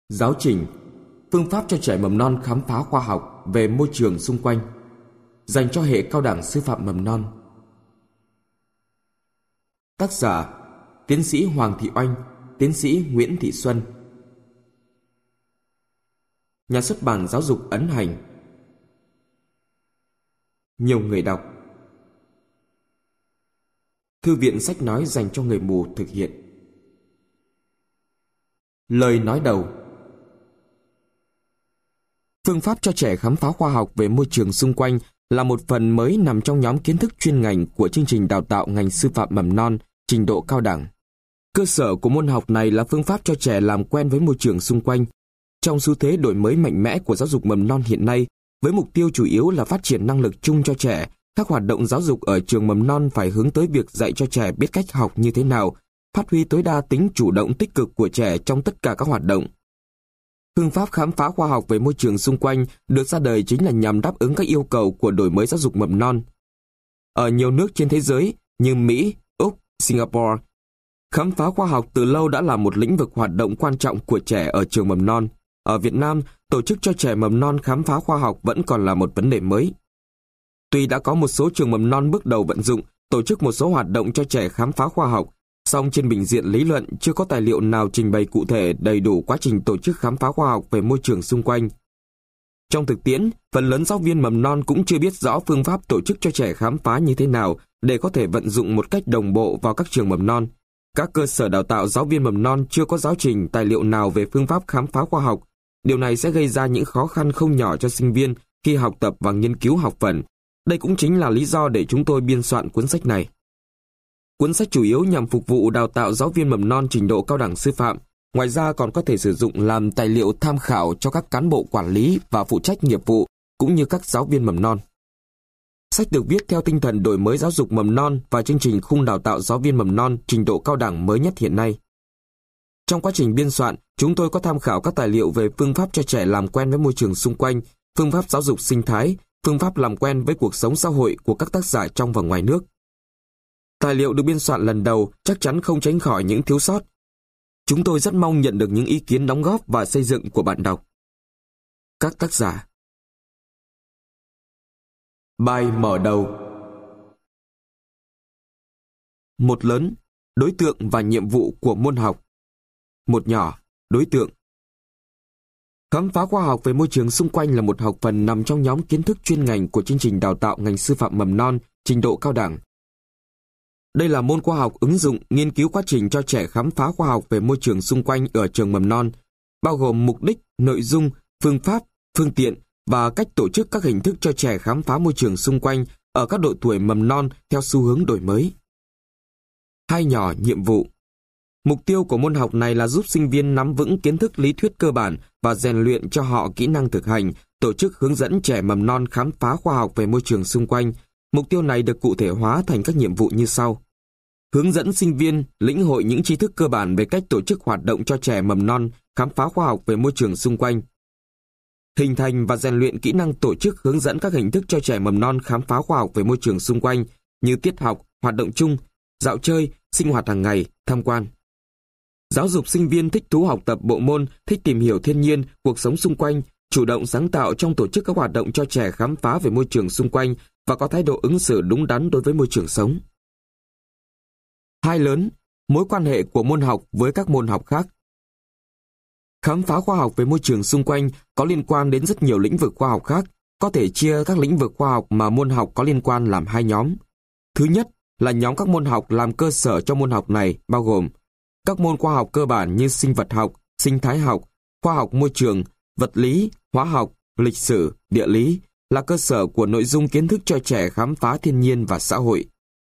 Giáo trình, phương pháp cho trẻ mầm non khám phá khoa học về môi trường xung quanh, dành cho hệ cao đẳng sư phạm mầm non. Tác giả: Tiến sĩ Hoàng Thị Oanh, Tiến sĩ Nguyễn Thị Xuân. Nhà xuất bản Giáo dục ấn hành. Nhiều người đọc. Thư viện sách nói dành cho người mù thực hiện. Lời nói đầu. Phương pháp cho trẻ khám phá khoa học về môi trường xung quanh là một phần mới nằm trong nhóm kiến thức chuyên ngành của chương trình đào tạo ngành sư phạm mầm non, trình độ cao đẳng. Cơ sở của môn học này là phương pháp cho trẻ làm quen với môi trường xung quanh. Trong xu thế đổi mới mạnh mẽ của giáo dục mầm non hiện nay, với mục tiêu chủ yếu là phát triển năng lực chung cho trẻ, các hoạt động giáo dục ở trường mầm non phải hướng tới việc dạy cho trẻ biết cách học như thế nào, phát huy tối đa tính chủ động tích cực của trẻ trong tất cả các hoạt động. Phương pháp khám phá khoa học về môi trường xung quanh được ra đời chính là nhằm đáp ứng các yêu cầu của đổi mới giáo dục mầm non. Ở nhiều nước trên thế giới như Mỹ, Úc, Singapore, khám phá khoa học từ lâu đã là một lĩnh vực hoạt động quan trọng của trẻ ở trường mầm non. Ở Việt Nam, tổ chức cho trẻ mầm non khám phá khoa học vẫn còn là một vấn đề mới. Tuy đã có một số trường mầm non bước đầu vận dụng, tổ chức một số hoạt động cho trẻ khám phá khoa học, song trên bình diện lý luận chưa có tài liệu nào trình bày cụ thể đầy đủ quá trình tổ chức khám phá khoa học về môi trường xung quanh. Trong thực tiễn, phần lớn giáo viên mầm non cũng chưa biết rõ phương pháp tổ chức cho trẻ khám phá như thế nào để có thể vận dụng một cách đồng bộ vào các trường mầm non. Các cơ sở đào tạo giáo viên mầm non chưa có giáo trình, tài liệu nào về phương pháp khám phá khoa học. Điều này sẽ gây ra những khó khăn không nhỏ cho sinh viên khi học tập và nghiên cứu học phần. Đây cũng chính là lý do để chúng tôi biên soạn cuốn sách này. Cuốn sách chủ yếu nhằm phục vụ đào tạo giáo viên mầm non trình độ cao đẳng sư phạm, ngoài ra còn có thể sử dụng làm tài liệu tham khảo cho các cán bộ quản lý và phụ trách nghiệp vụ, cũng như các giáo viên mầm non. Sách được viết theo tinh thần đổi mới giáo dục mầm non và chương trình khung đào tạo giáo viên mầm non trình độ cao đẳng mới nhất hiện nay. Trong quá trình biên soạn, chúng tôi có tham khảo các tài liệu về phương pháp cho trẻ làm quen với môi trường xung quanh, phương pháp giáo dục sinh thái, phương pháp làm quen với cuộc sống xã hội của các tác giả trong và ngoài nước. Tài liệu được biên soạn lần đầu chắc chắn không tránh khỏi những thiếu sót. Chúng tôi rất mong nhận được những ý kiến đóng góp và xây dựng của bạn đọc. Các tác giả. Bài mở đầu. Một lớn, đối tượng và nhiệm vụ của môn học. Một nhỏ, đối tượng. Khám phá khoa học về môi trường xung quanh là một học phần nằm trong nhóm kiến thức chuyên ngành của chương trình đào tạo ngành sư phạm mầm non, trình độ cao đẳng. Đây là môn khoa học ứng dụng nghiên cứu quá trình cho trẻ khám phá khoa học về môi trường xung quanh ở trường mầm non, bao gồm mục đích, nội dung, phương pháp, phương tiện và cách tổ chức các hình thức cho trẻ khám phá môi trường xung quanh ở các độ tuổi mầm non theo xu hướng đổi mới. Hai nhỏ, nhiệm vụ. Mục tiêu của môn học này là giúp sinh viên nắm vững kiến thức lý thuyết cơ bản và rèn luyện cho họ kỹ năng thực hành, tổ chức hướng dẫn trẻ mầm non khám phá khoa học về môi trường xung quanh. Mục tiêu này được cụ thể hóa thành các nhiệm vụ như sau. Hướng dẫn sinh viên lĩnh hội những tri thức cơ bản về cách tổ chức hoạt động cho trẻ mầm non khám phá khoa học về môi trường xung quanh. Hình thành và rèn luyện kỹ năng tổ chức hướng dẫn các hình thức cho trẻ mầm non khám phá khoa học về môi trường xung quanh như tiết học, hoạt động chung, dạo chơi, sinh hoạt hàng ngày, tham quan. Giáo dục sinh viên thích thú học tập bộ môn, thích tìm hiểu thiên nhiên, cuộc sống xung quanh, chủ động sáng tạo trong tổ chức các hoạt động cho trẻ khám phá về môi trường xung quanh và có thái độ ứng xử đúng đắn đối với môi trường sống. Hai lớn, mối quan hệ của môn học với các môn học khác. Khám phá khoa học về môi trường xung quanh có liên quan đến rất nhiều lĩnh vực khoa học khác, có thể chia các lĩnh vực khoa học mà môn học có liên quan làm hai nhóm. Thứ nhất là nhóm các môn học làm cơ sở cho môn học này, bao gồm các môn khoa học cơ bản như sinh vật học, sinh thái học, khoa học môi trường, vật lý, hóa học, lịch sử, địa lý, là cơ sở của nội dung kiến thức cho trẻ khám phá thiên nhiên và xã hội.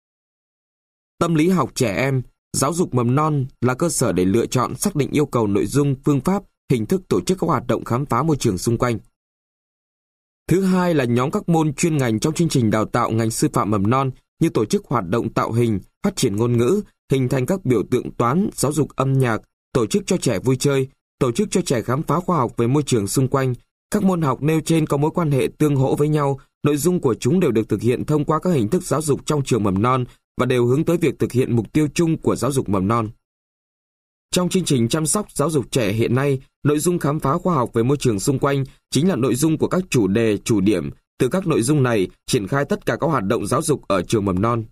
Tâm lý học trẻ em, giáo dục mầm non là cơ sở để lựa chọn, xác định yêu cầu nội dung, phương pháp, hình thức tổ chức các hoạt động khám phá môi trường xung quanh. Thứ hai là nhóm các môn chuyên ngành trong chương trình đào tạo ngành sư phạm mầm non như tổ chức hoạt động tạo hình, phát triển ngôn ngữ, hình thành các biểu tượng toán, giáo dục âm nhạc, tổ chức cho trẻ vui chơi, tổ chức cho trẻ khám phá khoa học về môi trường xung quanh. Các môn học nêu trên có mối quan hệ tương hỗ với nhau, nội dung của chúng đều được thực hiện thông qua các hình thức giáo dục trong trường mầm non và đều hướng tới việc thực hiện mục tiêu chung của giáo dục mầm non. Trong chương trình chăm sóc giáo dục trẻ hiện nay, nội dung khám phá khoa học về môi trường xung quanh chính là nội dung của các chủ đề, chủ điểm. Từ các nội dung này, triển khai tất cả các hoạt động giáo dục ở trường mầm non.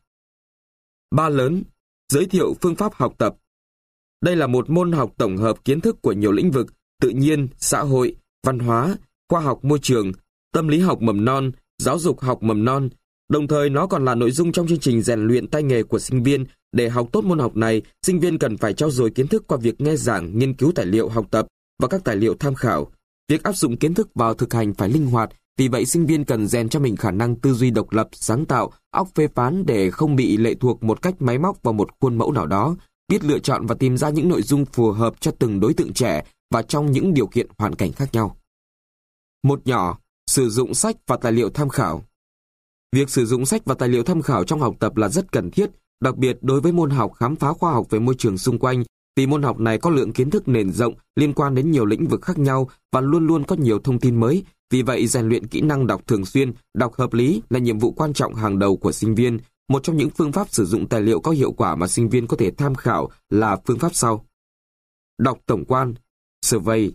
3 lớn, giới thiệu phương pháp học tập. Đây là một môn học tổng hợp kiến thức của nhiều lĩnh vực: tự nhiên, xã hội, văn hóa, khoa học môi trường, tâm lý học mầm non, giáo dục học mầm non. Đồng thời nó còn là nội dung trong chương trình rèn luyện tay nghề của sinh viên. Để học tốt môn học này, sinh viên cần phải trau dồi kiến thức qua việc nghe giảng, nghiên cứu tài liệu học tập và các tài liệu tham khảo. Việc áp dụng kiến thức vào thực hành phải linh hoạt, vì vậy sinh viên cần rèn cho mình khả năng tư duy độc lập, sáng tạo, óc phê phán để không bị lệ thuộc một cách máy móc vào một khuôn mẫu nào đó, biết lựa chọn và tìm ra những nội dung phù hợp cho từng đối tượng trẻ và trong những điều kiện hoàn cảnh khác nhau. Một nhỏ, sử dụng sách và tài liệu tham khảo. Việc sử dụng sách và tài liệu tham khảo trong học tập là rất cần thiết, đặc biệt đối với môn học khám phá khoa học về môi trường xung quanh, vì môn học này có lượng kiến thức nền rộng liên quan đến nhiều lĩnh vực khác nhau và luôn luôn có nhiều thông tin mới. Vì vậy, rèn luyện kỹ năng đọc thường xuyên, đọc hợp lý là nhiệm vụ quan trọng hàng đầu của sinh viên. Một trong những phương pháp sử dụng tài liệu có hiệu quả mà sinh viên có thể tham khảo là phương pháp sau. Đọc tổng quan, survey.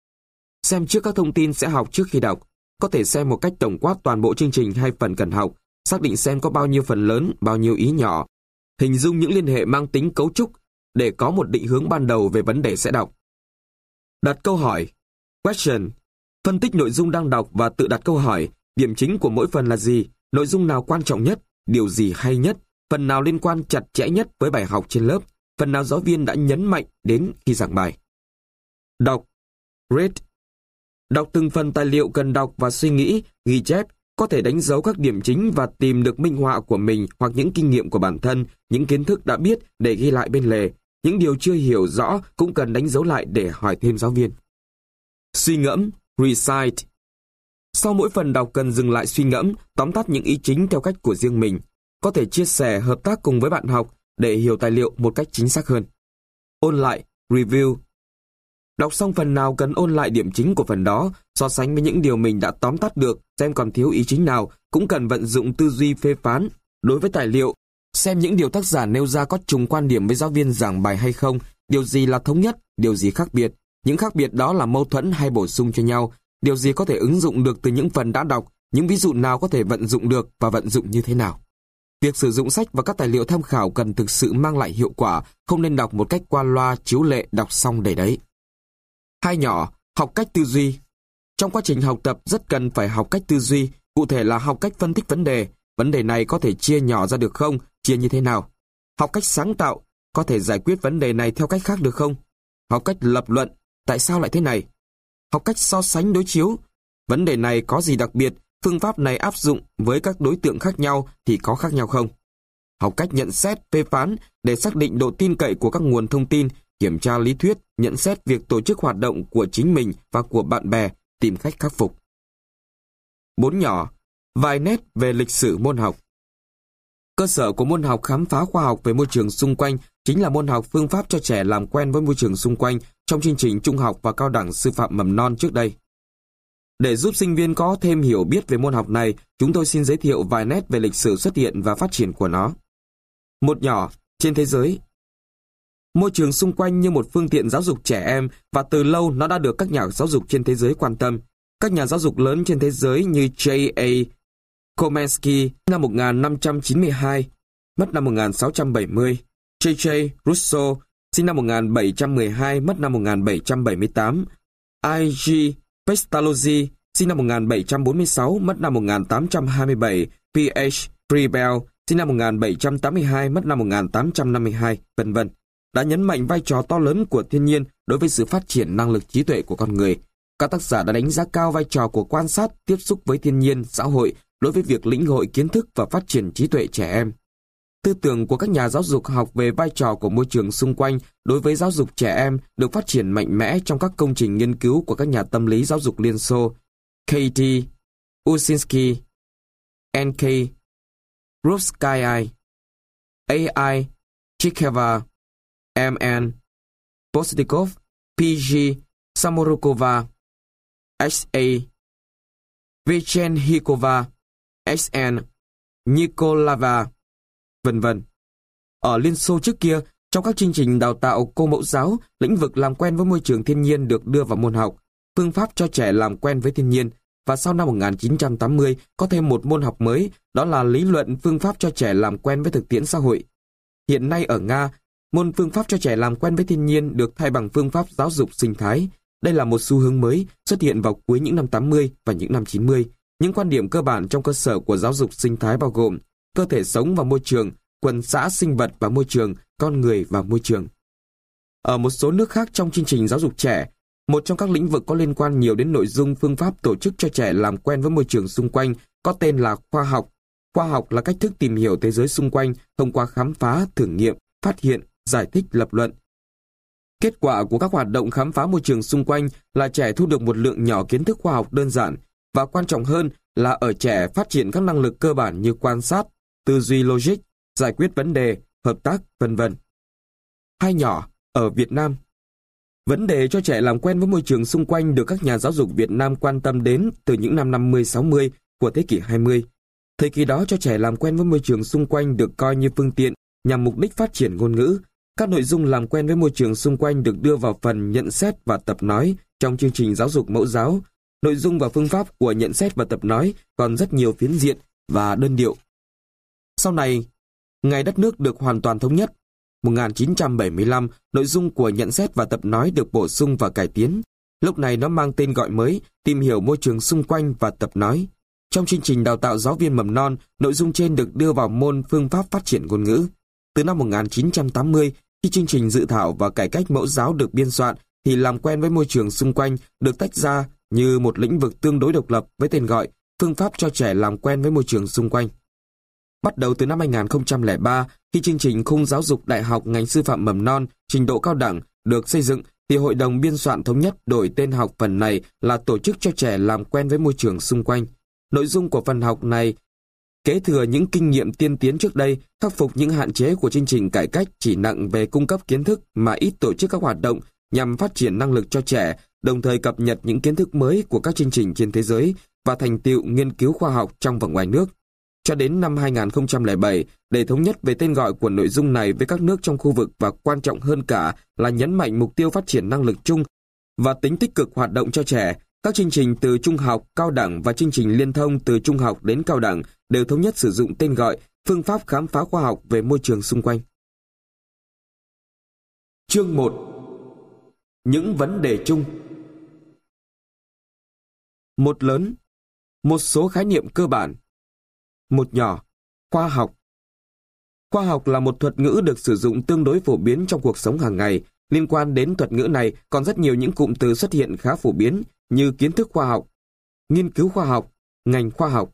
Xem trước các thông tin sẽ học trước khi đọc. Có thể xem một cách tổng quát toàn bộ chương trình hay phần cần học, xác định xem có bao nhiêu phần lớn, bao nhiêu ý nhỏ. Hình dung những liên hệ mang tính cấu trúc để có một định hướng ban đầu về vấn đề sẽ đọc. Đặt câu hỏi, question. Phân tích nội dung đang đọc và tự đặt câu hỏi, điểm chính của mỗi phần là gì, nội dung nào quan trọng nhất, điều gì hay nhất, phần nào liên quan chặt chẽ nhất với bài học trên lớp, phần nào giáo viên đã nhấn mạnh đến khi giảng bài. Đọc, read. Đọc từng phần tài liệu cần đọc và suy nghĩ, ghi chép, có thể đánh dấu các điểm chính và tìm được minh họa của mình hoặc những kinh nghiệm của bản thân, những kiến thức đã biết để ghi lại bên lề. Những điều chưa hiểu rõ cũng cần đánh dấu lại để hỏi thêm giáo viên. Suy ngẫm, recite. Sau mỗi phần đọc cần dừng lại suy ngẫm, tóm tắt những ý chính theo cách của riêng mình. Có thể chia sẻ, hợp tác cùng với bạn học để hiểu tài liệu một cách chính xác hơn. Ôn lại, review. Đọc xong phần nào cần ôn lại điểm chính của phần đó, so sánh với những điều mình đã tóm tắt được, xem còn thiếu ý chính nào, cũng cần vận dụng tư duy phê phán. Đối với tài liệu, xem những điều tác giả nêu ra có trùng quan điểm với giáo viên giảng bài hay không, điều gì là thống nhất, điều gì khác biệt, những khác biệt đó là mâu thuẫn hay bổ sung cho nhau, điều gì có thể ứng dụng được từ những phần đã đọc, những ví dụ nào có thể vận dụng được và vận dụng như thế nào. Việc sử dụng sách và các tài liệu tham khảo cần thực sự mang lại hiệu quả, không nên đọc một cách qua loa, chiếu lệ, đọc xong để đấy. Hai nhỏ, học cách tư duy. Trong quá trình học tập rất cần phải học cách tư duy, cụ thể là học cách phân tích vấn đề. Vấn đề này có thể chia nhỏ ra được không? Chia như thế nào? Học cách sáng tạo, có thể giải quyết vấn đề này theo cách khác được không? Học cách lập luận, tại sao lại thế này? Học cách so sánh đối chiếu, vấn đề này có gì đặc biệt, phương pháp này áp dụng với các đối tượng khác nhau thì có khác nhau không? Học cách nhận xét, phê phán để xác định độ tin cậy của các nguồn thông tin, kiểm tra lý thuyết, nhận xét việc tổ chức hoạt động của chính mình và của bạn bè, tìm cách khắc phục. 4 nhỏ, vài nét về lịch sử môn học. Cơ sở của môn học khám phá khoa học về môi trường xung quanh chính là môn học phương pháp cho trẻ làm quen với môi trường xung quanh trong chương trình trung học và cao đẳng sư phạm mầm non trước đây. Để giúp sinh viên có thêm hiểu biết về môn học này, chúng tôi xin giới thiệu vài nét về lịch sử xuất hiện và phát triển của nó. Một nhỏ, trên thế giới. Môi trường xung quanh như một phương tiện giáo dục trẻ em và từ lâu nó đã được các nhà giáo dục trên thế giới quan tâm. Các nhà giáo dục lớn trên thế giới như J.A. Komensky năm 1592, mất năm 1670, J.J. Rousseau sinh năm 1712, mất năm 1778, I.G. Pestalozzi sinh năm 1746, mất năm 1827, P.H. Preble sinh năm 1782, mất năm 1852, v.v. đã nhấn mạnh vai trò to lớn của thiên nhiên đối với sự phát triển năng lực trí tuệ của con người. Các tác giả đã đánh giá cao vai trò của quan sát, tiếp xúc với thiên nhiên, xã hội đối với việc lĩnh hội kiến thức và phát triển trí tuệ trẻ em. Tư tưởng của các nhà giáo dục học về vai trò của môi trường xung quanh đối với giáo dục trẻ em được phát triển mạnh mẽ trong các công trình nghiên cứu của các nhà tâm lý giáo dục Liên Xô, K.T. Usinsky, N.K. Rubskaya, A.I. Chikeva, M.N. Postnikov, P.G. Samorukova, H.A. Vichenhikova, S.N. Nikolava, v.v. Ở Liên Xô trước kia, Trong các chương trình đào tạo cô mẫu giáo, lĩnh vực làm quen với môi trường thiên nhiên được đưa vào môn học, phương pháp cho trẻ làm quen với thiên nhiên, và sau năm 1980 có thêm một môn học mới, đó là lý luận phương pháp cho trẻ làm quen với thực tiễn xã hội. Hiện nay ở Nga, môn phương pháp cho trẻ làm quen với thiên nhiên được thay bằng phương pháp giáo dục sinh thái. Đây là một xu hướng mới xuất hiện vào cuối những năm 80 và những năm 90. Những quan điểm cơ bản trong cơ sở của giáo dục sinh thái bao gồm cơ thể sống và môi trường, quần xã sinh vật và môi trường, con người và môi trường. Ở một số nước khác trong chương trình giáo dục trẻ, một trong các lĩnh vực có liên quan nhiều đến nội dung phương pháp tổ chức cho trẻ làm quen với môi trường xung quanh có tên là khoa học. Khoa học là cách thức tìm hiểu thế giới xung quanh thông qua khám phá, thử nghiệm, phát hiện, giải thích, lập luận. Kết quả của các hoạt động khám phá môi trường xung quanh là trẻ thu được một lượng nhỏ kiến thức khoa học đơn giản, và quan trọng hơn là ở trẻ phát triển các năng lực cơ bản như quan sát, tư duy logic, giải quyết vấn đề, hợp tác, v.v. Hai nhỏ, ở Việt Nam. Vấn đề cho trẻ làm quen với môi trường xung quanh được các nhà giáo dục Việt Nam quan tâm đến từ những năm 50-60 của thế kỷ 20. Thời kỳ đó cho trẻ làm quen với môi trường xung quanh được coi như phương tiện nhằm mục đích phát triển ngôn ngữ. Các nội dung làm quen với môi trường xung quanh được đưa vào phần nhận xét và tập nói trong chương trình giáo dục mẫu giáo. Nội dung và phương pháp của nhận xét và tập nói còn rất nhiều phiến diện và đơn điệu. Sau này, ngày đất nước được hoàn toàn thống nhất, 1975, nội dung của nhận xét và tập nói được bổ sung và cải tiến. Lúc này nó mang tên gọi mới, tìm hiểu môi trường xung quanh và tập nói. Trong chương trình đào tạo giáo viên mầm non, nội dung trên được đưa vào môn phương pháp phát triển ngôn ngữ. Từ năm 1980, khi chương trình dự thảo và cải cách mẫu giáo được biên soạn, thì làm quen với môi trường xung quanh được tách ra như một lĩnh vực tương đối độc lập với tên gọi phương pháp cho trẻ làm quen với môi trường xung quanh. Bắt đầu từ năm 2003, khi chương trình khung giáo dục đại học ngành sư phạm mầm non, trình độ cao đẳng được xây dựng, thì Hội đồng biên soạn thống nhất đổi tên học phần này là tổ chức cho trẻ làm quen với môi trường xung quanh. Nội dung của phần học này kế thừa những kinh nghiệm tiên tiến trước đây, khắc phục những hạn chế của chương trình cải cách chỉ nặng về cung cấp kiến thức mà ít tổ chức các hoạt động nhằm phát triển năng lực cho trẻ, đồng thời cập nhật những kiến thức mới của các chương trình trên thế giới và thành tựu nghiên cứu khoa học trong và ngoài nước. Cho đến năm 2007, để thống nhất về tên gọi của nội dung này với các nước trong khu vực và quan trọng hơn cả là nhấn mạnh mục tiêu phát triển năng lực chung và tính tích cực hoạt động cho trẻ, các chương trình từ trung học, cao đẳng và chương trình liên thông từ trung học đến cao đẳng đều thống nhất sử dụng tên gọi phương pháp khám phá khoa học về môi trường xung quanh. Chương 1. Những vấn đề chung. Một lớn. Một số khái niệm cơ bản. Một nhỏ. Khoa học. Khoa học là một thuật ngữ được sử dụng tương đối phổ biến trong cuộc sống hàng ngày. Liên quan đến thuật ngữ này còn rất nhiều những cụm từ xuất hiện khá phổ biến như kiến thức khoa học, nghiên cứu khoa học, ngành khoa học.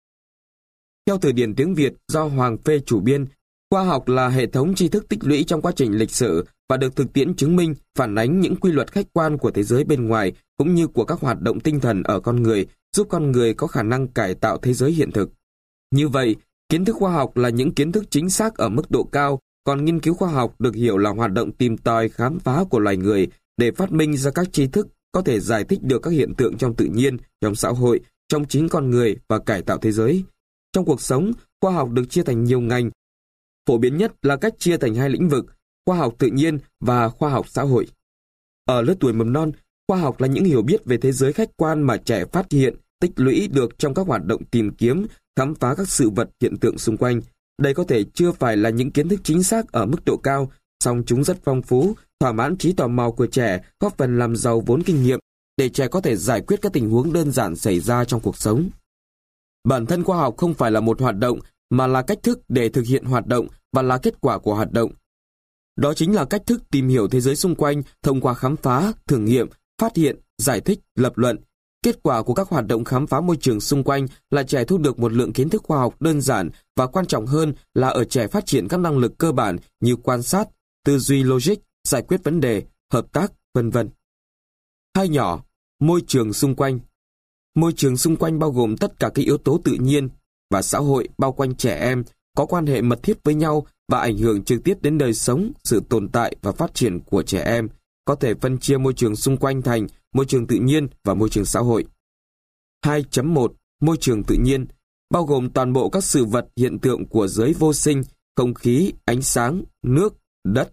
Theo từ điển tiếng Việt do Hoàng Phê chủ biên, khoa học là hệ thống tri thức tích lũy trong quá trình lịch sử và được thực tiễn chứng minh, phản ánh những quy luật khách quan của thế giới bên ngoài cũng như của các hoạt động tinh thần ở con người, giúp con người có khả năng cải tạo thế giới hiện thực. Như vậy, kiến thức khoa học là những kiến thức chính xác ở mức độ cao, còn nghiên cứu khoa học được hiểu là hoạt động tìm tòi khám phá của loài người để phát minh ra các tri thức có thể giải thích được các hiện tượng trong tự nhiên, trong xã hội, trong chính con người và cải tạo thế giới. Trong cuộc sống, khoa học được chia thành nhiều ngành. Phổ biến nhất là cách chia thành hai lĩnh vực, khoa học tự nhiên và khoa học xã hội. Ở lứa tuổi mầm non, khoa học là những hiểu biết về thế giới khách quan mà trẻ phát hiện, tích lũy được trong các hoạt động tìm kiếm, khám phá các sự vật hiện tượng xung quanh. Đây có thể chưa phải là những kiến thức chính xác ở mức độ cao, song chúng rất phong phú, thỏa mãn trí tò mò của trẻ, góp phần làm giàu vốn kinh nghiệm, để trẻ có thể giải quyết các tình huống đơn giản xảy ra trong cuộc sống. Bản thân khoa học không phải là một hoạt động, mà là cách thức để thực hiện hoạt động và là kết quả của hoạt động. Đó chính là cách thức tìm hiểu thế giới xung quanh thông qua khám phá, thử nghiệm, phát hiện, giải thích, lập luận. Kết quả của các hoạt động khám phá môi trường xung quanh là trẻ thu được một lượng kiến thức khoa học đơn giản và quan trọng hơn là ở trẻ phát triển các năng lực cơ bản như quan sát, tư duy logic, giải quyết vấn đề, hợp tác, v.v. Hai nhỏ, môi trường xung quanh. Môi trường xung quanh bao gồm tất cả các yếu tố tự nhiên và xã hội bao quanh trẻ em, có quan hệ mật thiết với nhau và ảnh hưởng trực tiếp đến đời sống, sự tồn tại và phát triển của trẻ em, có thể phân chia môi trường xung quanh thành môi trường tự nhiên và môi trường xã hội. 2.1. Môi trường tự nhiên bao gồm toàn bộ các sự vật hiện tượng của giới vô sinh, không khí, ánh sáng, nước, đất,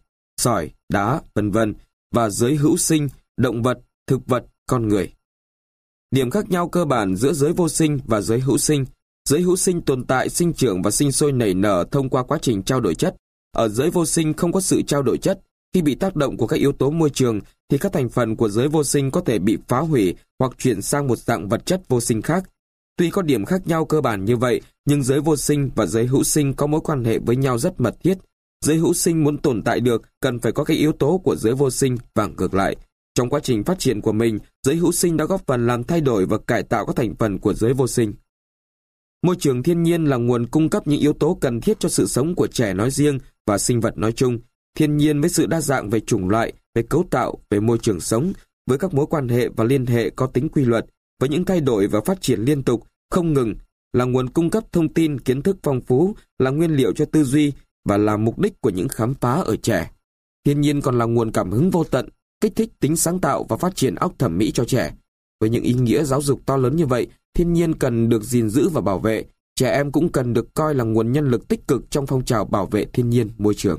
sỏi, đá, vân vân, và giới hữu sinh, động vật, thực vật, con người. Điểm khác nhau cơ bản giữa giới vô sinh và giới hữu sinh. Giới hữu sinh tồn tại, sinh trưởng và sinh sôi nảy nở thông qua quá trình trao đổi chất. Ở giới vô sinh không có sự trao đổi chất. Khi bị tác động của các yếu tố môi trường, thì các thành phần của giới vô sinh có thể bị phá hủy hoặc chuyển sang một dạng vật chất vô sinh khác. Tuy có điểm khác nhau cơ bản như vậy, nhưng giới vô sinh và giới hữu sinh có mối quan hệ với nhau rất mật thiết. Giới hữu sinh muốn tồn tại được cần phải có các yếu tố của giới vô sinh và ngược lại. Trong quá trình phát triển của mình, giới hữu sinh đã góp phần làm thay đổi và cải tạo các thành phần của giới vô sinh. Môi trường thiên nhiên là nguồn cung cấp những yếu tố cần thiết cho sự sống của trẻ nói riêng và sinh vật nói chung. Thiên nhiên với sự đa dạng về chủng loại, về cấu tạo, về môi trường sống, với các mối quan hệ và liên hệ có tính quy luật, với những thay đổi và phát triển liên tục, không ngừng, là nguồn cung cấp thông tin, kiến thức phong phú, là nguyên liệu cho tư duy và là mục đích của những khám phá ở trẻ. Thiên nhiên còn là nguồn cảm hứng vô tận, kích thích tính sáng tạo và phát triển óc thẩm mỹ cho trẻ. Với những ý nghĩa giáo dục to lớn như vậy, thiên nhiên cần được gìn giữ và bảo vệ. Trẻ em cũng cần được coi là nguồn nhân lực tích cực trong phong trào bảo vệ thiên nhiên, môi trường.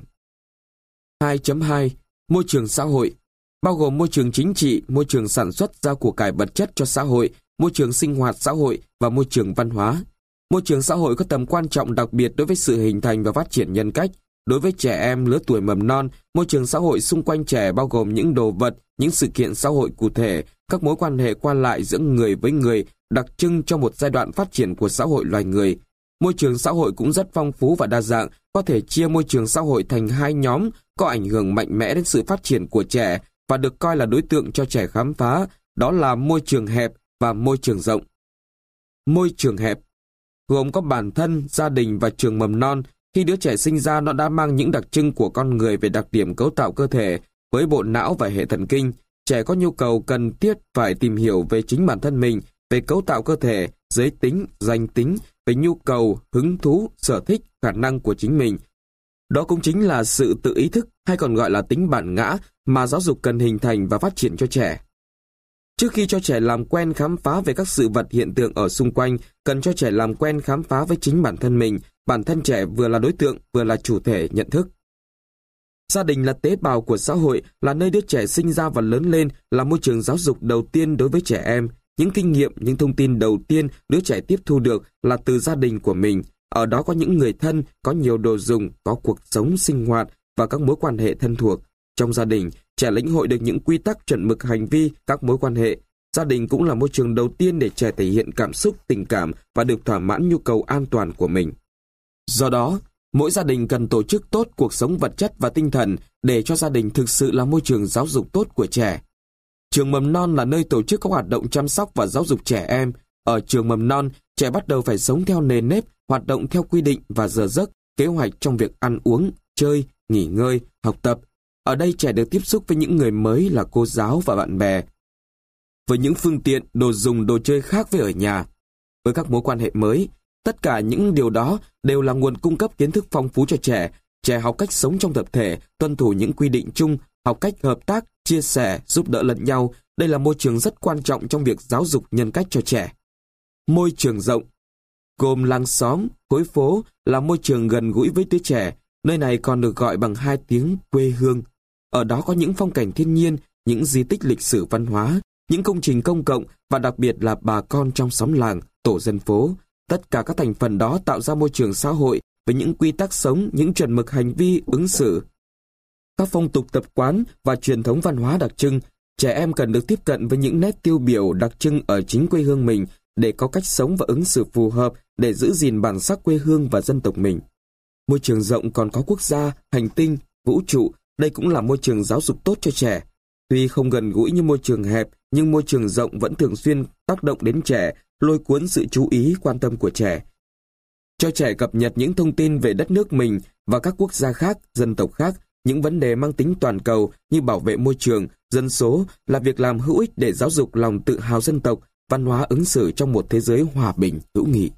2.2. Môi trường xã hội, bao gồm môi trường chính trị, môi trường sản xuất ra của cải vật chất cho xã hội, môi trường sinh hoạt xã hội và môi trường văn hóa. Môi trường xã hội có tầm quan trọng đặc biệt đối với sự hình thành và phát triển nhân cách. Đối với trẻ em lứa tuổi mầm non, môi trường xã hội xung quanh trẻ bao gồm những đồ vật, những sự kiện xã hội cụ thể, các mối quan hệ qua lại giữa người với người, đặc trưng cho một giai đoạn phát triển của xã hội loài người. Môi trường xã hội cũng rất phong phú và đa dạng, có thể chia môi trường xã hội thành hai nhóm có ảnh hưởng mạnh mẽ đến sự phát triển của trẻ và được coi là đối tượng cho trẻ khám phá, đó là môi trường hẹp và môi trường rộng. Môi trường hẹp gồm có bản thân, gia đình và trường mầm non. Khi đứa trẻ sinh ra, nó đã mang những đặc trưng của con người về đặc điểm cấu tạo cơ thể, với bộ não và hệ thần kinh. Trẻ có nhu cầu cần thiết phải tìm hiểu về chính bản thân mình, về cấu tạo cơ thể, giới tính, danh tính, về nhu cầu, hứng thú, sở thích, khả năng của chính mình. Đó cũng chính là sự tự ý thức, hay còn gọi là tính bản ngã, mà giáo dục cần hình thành và phát triển cho trẻ. Trước khi cho trẻ làm quen khám phá về các sự vật hiện tượng ở xung quanh, cần cho trẻ làm quen khám phá với chính bản thân mình. Bản thân trẻ vừa là đối tượng, vừa là chủ thể nhận thức. Gia đình là tế bào của xã hội, là nơi đứa trẻ sinh ra và lớn lên, là môi trường giáo dục đầu tiên đối với trẻ em. Những kinh nghiệm, những thông tin đầu tiên đứa trẻ tiếp thu được là từ gia đình của mình. Ở đó có những người thân, có nhiều đồ dùng, có cuộc sống sinh hoạt và các mối quan hệ thân thuộc. Trong gia đình, trẻ lĩnh hội được những quy tắc chuẩn mực hành vi, các mối quan hệ. Gia đình cũng là môi trường đầu tiên để trẻ thể hiện cảm xúc, tình cảm và được thỏa mãn nhu cầu an toàn của mình. Do đó, mỗi gia đình cần tổ chức tốt cuộc sống vật chất và tinh thần để cho gia đình thực sự là môi trường giáo dục tốt của trẻ. Trường mầm non là nơi tổ chức các hoạt động chăm sóc và giáo dục trẻ em. Ở trường mầm non, trẻ bắt đầu phải sống theo nền nếp, hoạt động theo quy định và giờ giấc, kế hoạch trong việc ăn uống, chơi, nghỉ ngơi, học tập. Ở đây trẻ được tiếp xúc với những người mới là cô giáo và bạn bè, với những phương tiện, đồ dùng, đồ chơi khác với ở nhà, với các mối quan hệ mới. Tất cả những điều đó đều là nguồn cung cấp kiến thức phong phú cho trẻ. Trẻ học cách sống trong tập thể, tuân thủ những quy định chung, học cách hợp tác, chia sẻ, giúp đỡ lẫn nhau. Đây là môi trường rất quan trọng trong việc giáo dục nhân cách cho trẻ. Môi trường rộng gồm làng xóm, khối phố, là môi trường gần gũi với đứa trẻ. Nơi này còn được gọi bằng hai tiếng quê hương. Ở đó có những phong cảnh thiên nhiên, những di tích lịch sử văn hóa, những công trình công cộng và đặc biệt là bà con trong xóm làng, tổ dân phố. Tất cả các thành phần đó tạo ra môi trường xã hội với những quy tắc sống, những chuẩn mực hành vi, ứng xử. Các phong tục tập quán và truyền thống văn hóa đặc trưng, trẻ em cần được tiếp cận với những nét tiêu biểu đặc trưng ở chính quê hương mình để có cách sống và ứng xử phù hợp để giữ gìn bản sắc quê hương và dân tộc mình. Môi trường rộng còn có quốc gia, hành tinh, vũ trụ, đây cũng là môi trường giáo dục tốt cho trẻ. Tuy không gần gũi như môi trường hẹp, nhưng môi trường rộng vẫn thường xuyên tác động đến trẻ, lôi cuốn sự chú ý, quan tâm của trẻ. Cho trẻ cập nhật những thông tin về đất nước mình và các quốc gia khác, dân tộc khác, những vấn đề mang tính toàn cầu như bảo vệ môi trường, dân số là việc làm hữu ích để giáo dục lòng tự hào dân tộc, văn hóa ứng xử trong một thế giới hòa bình, hữu nghị.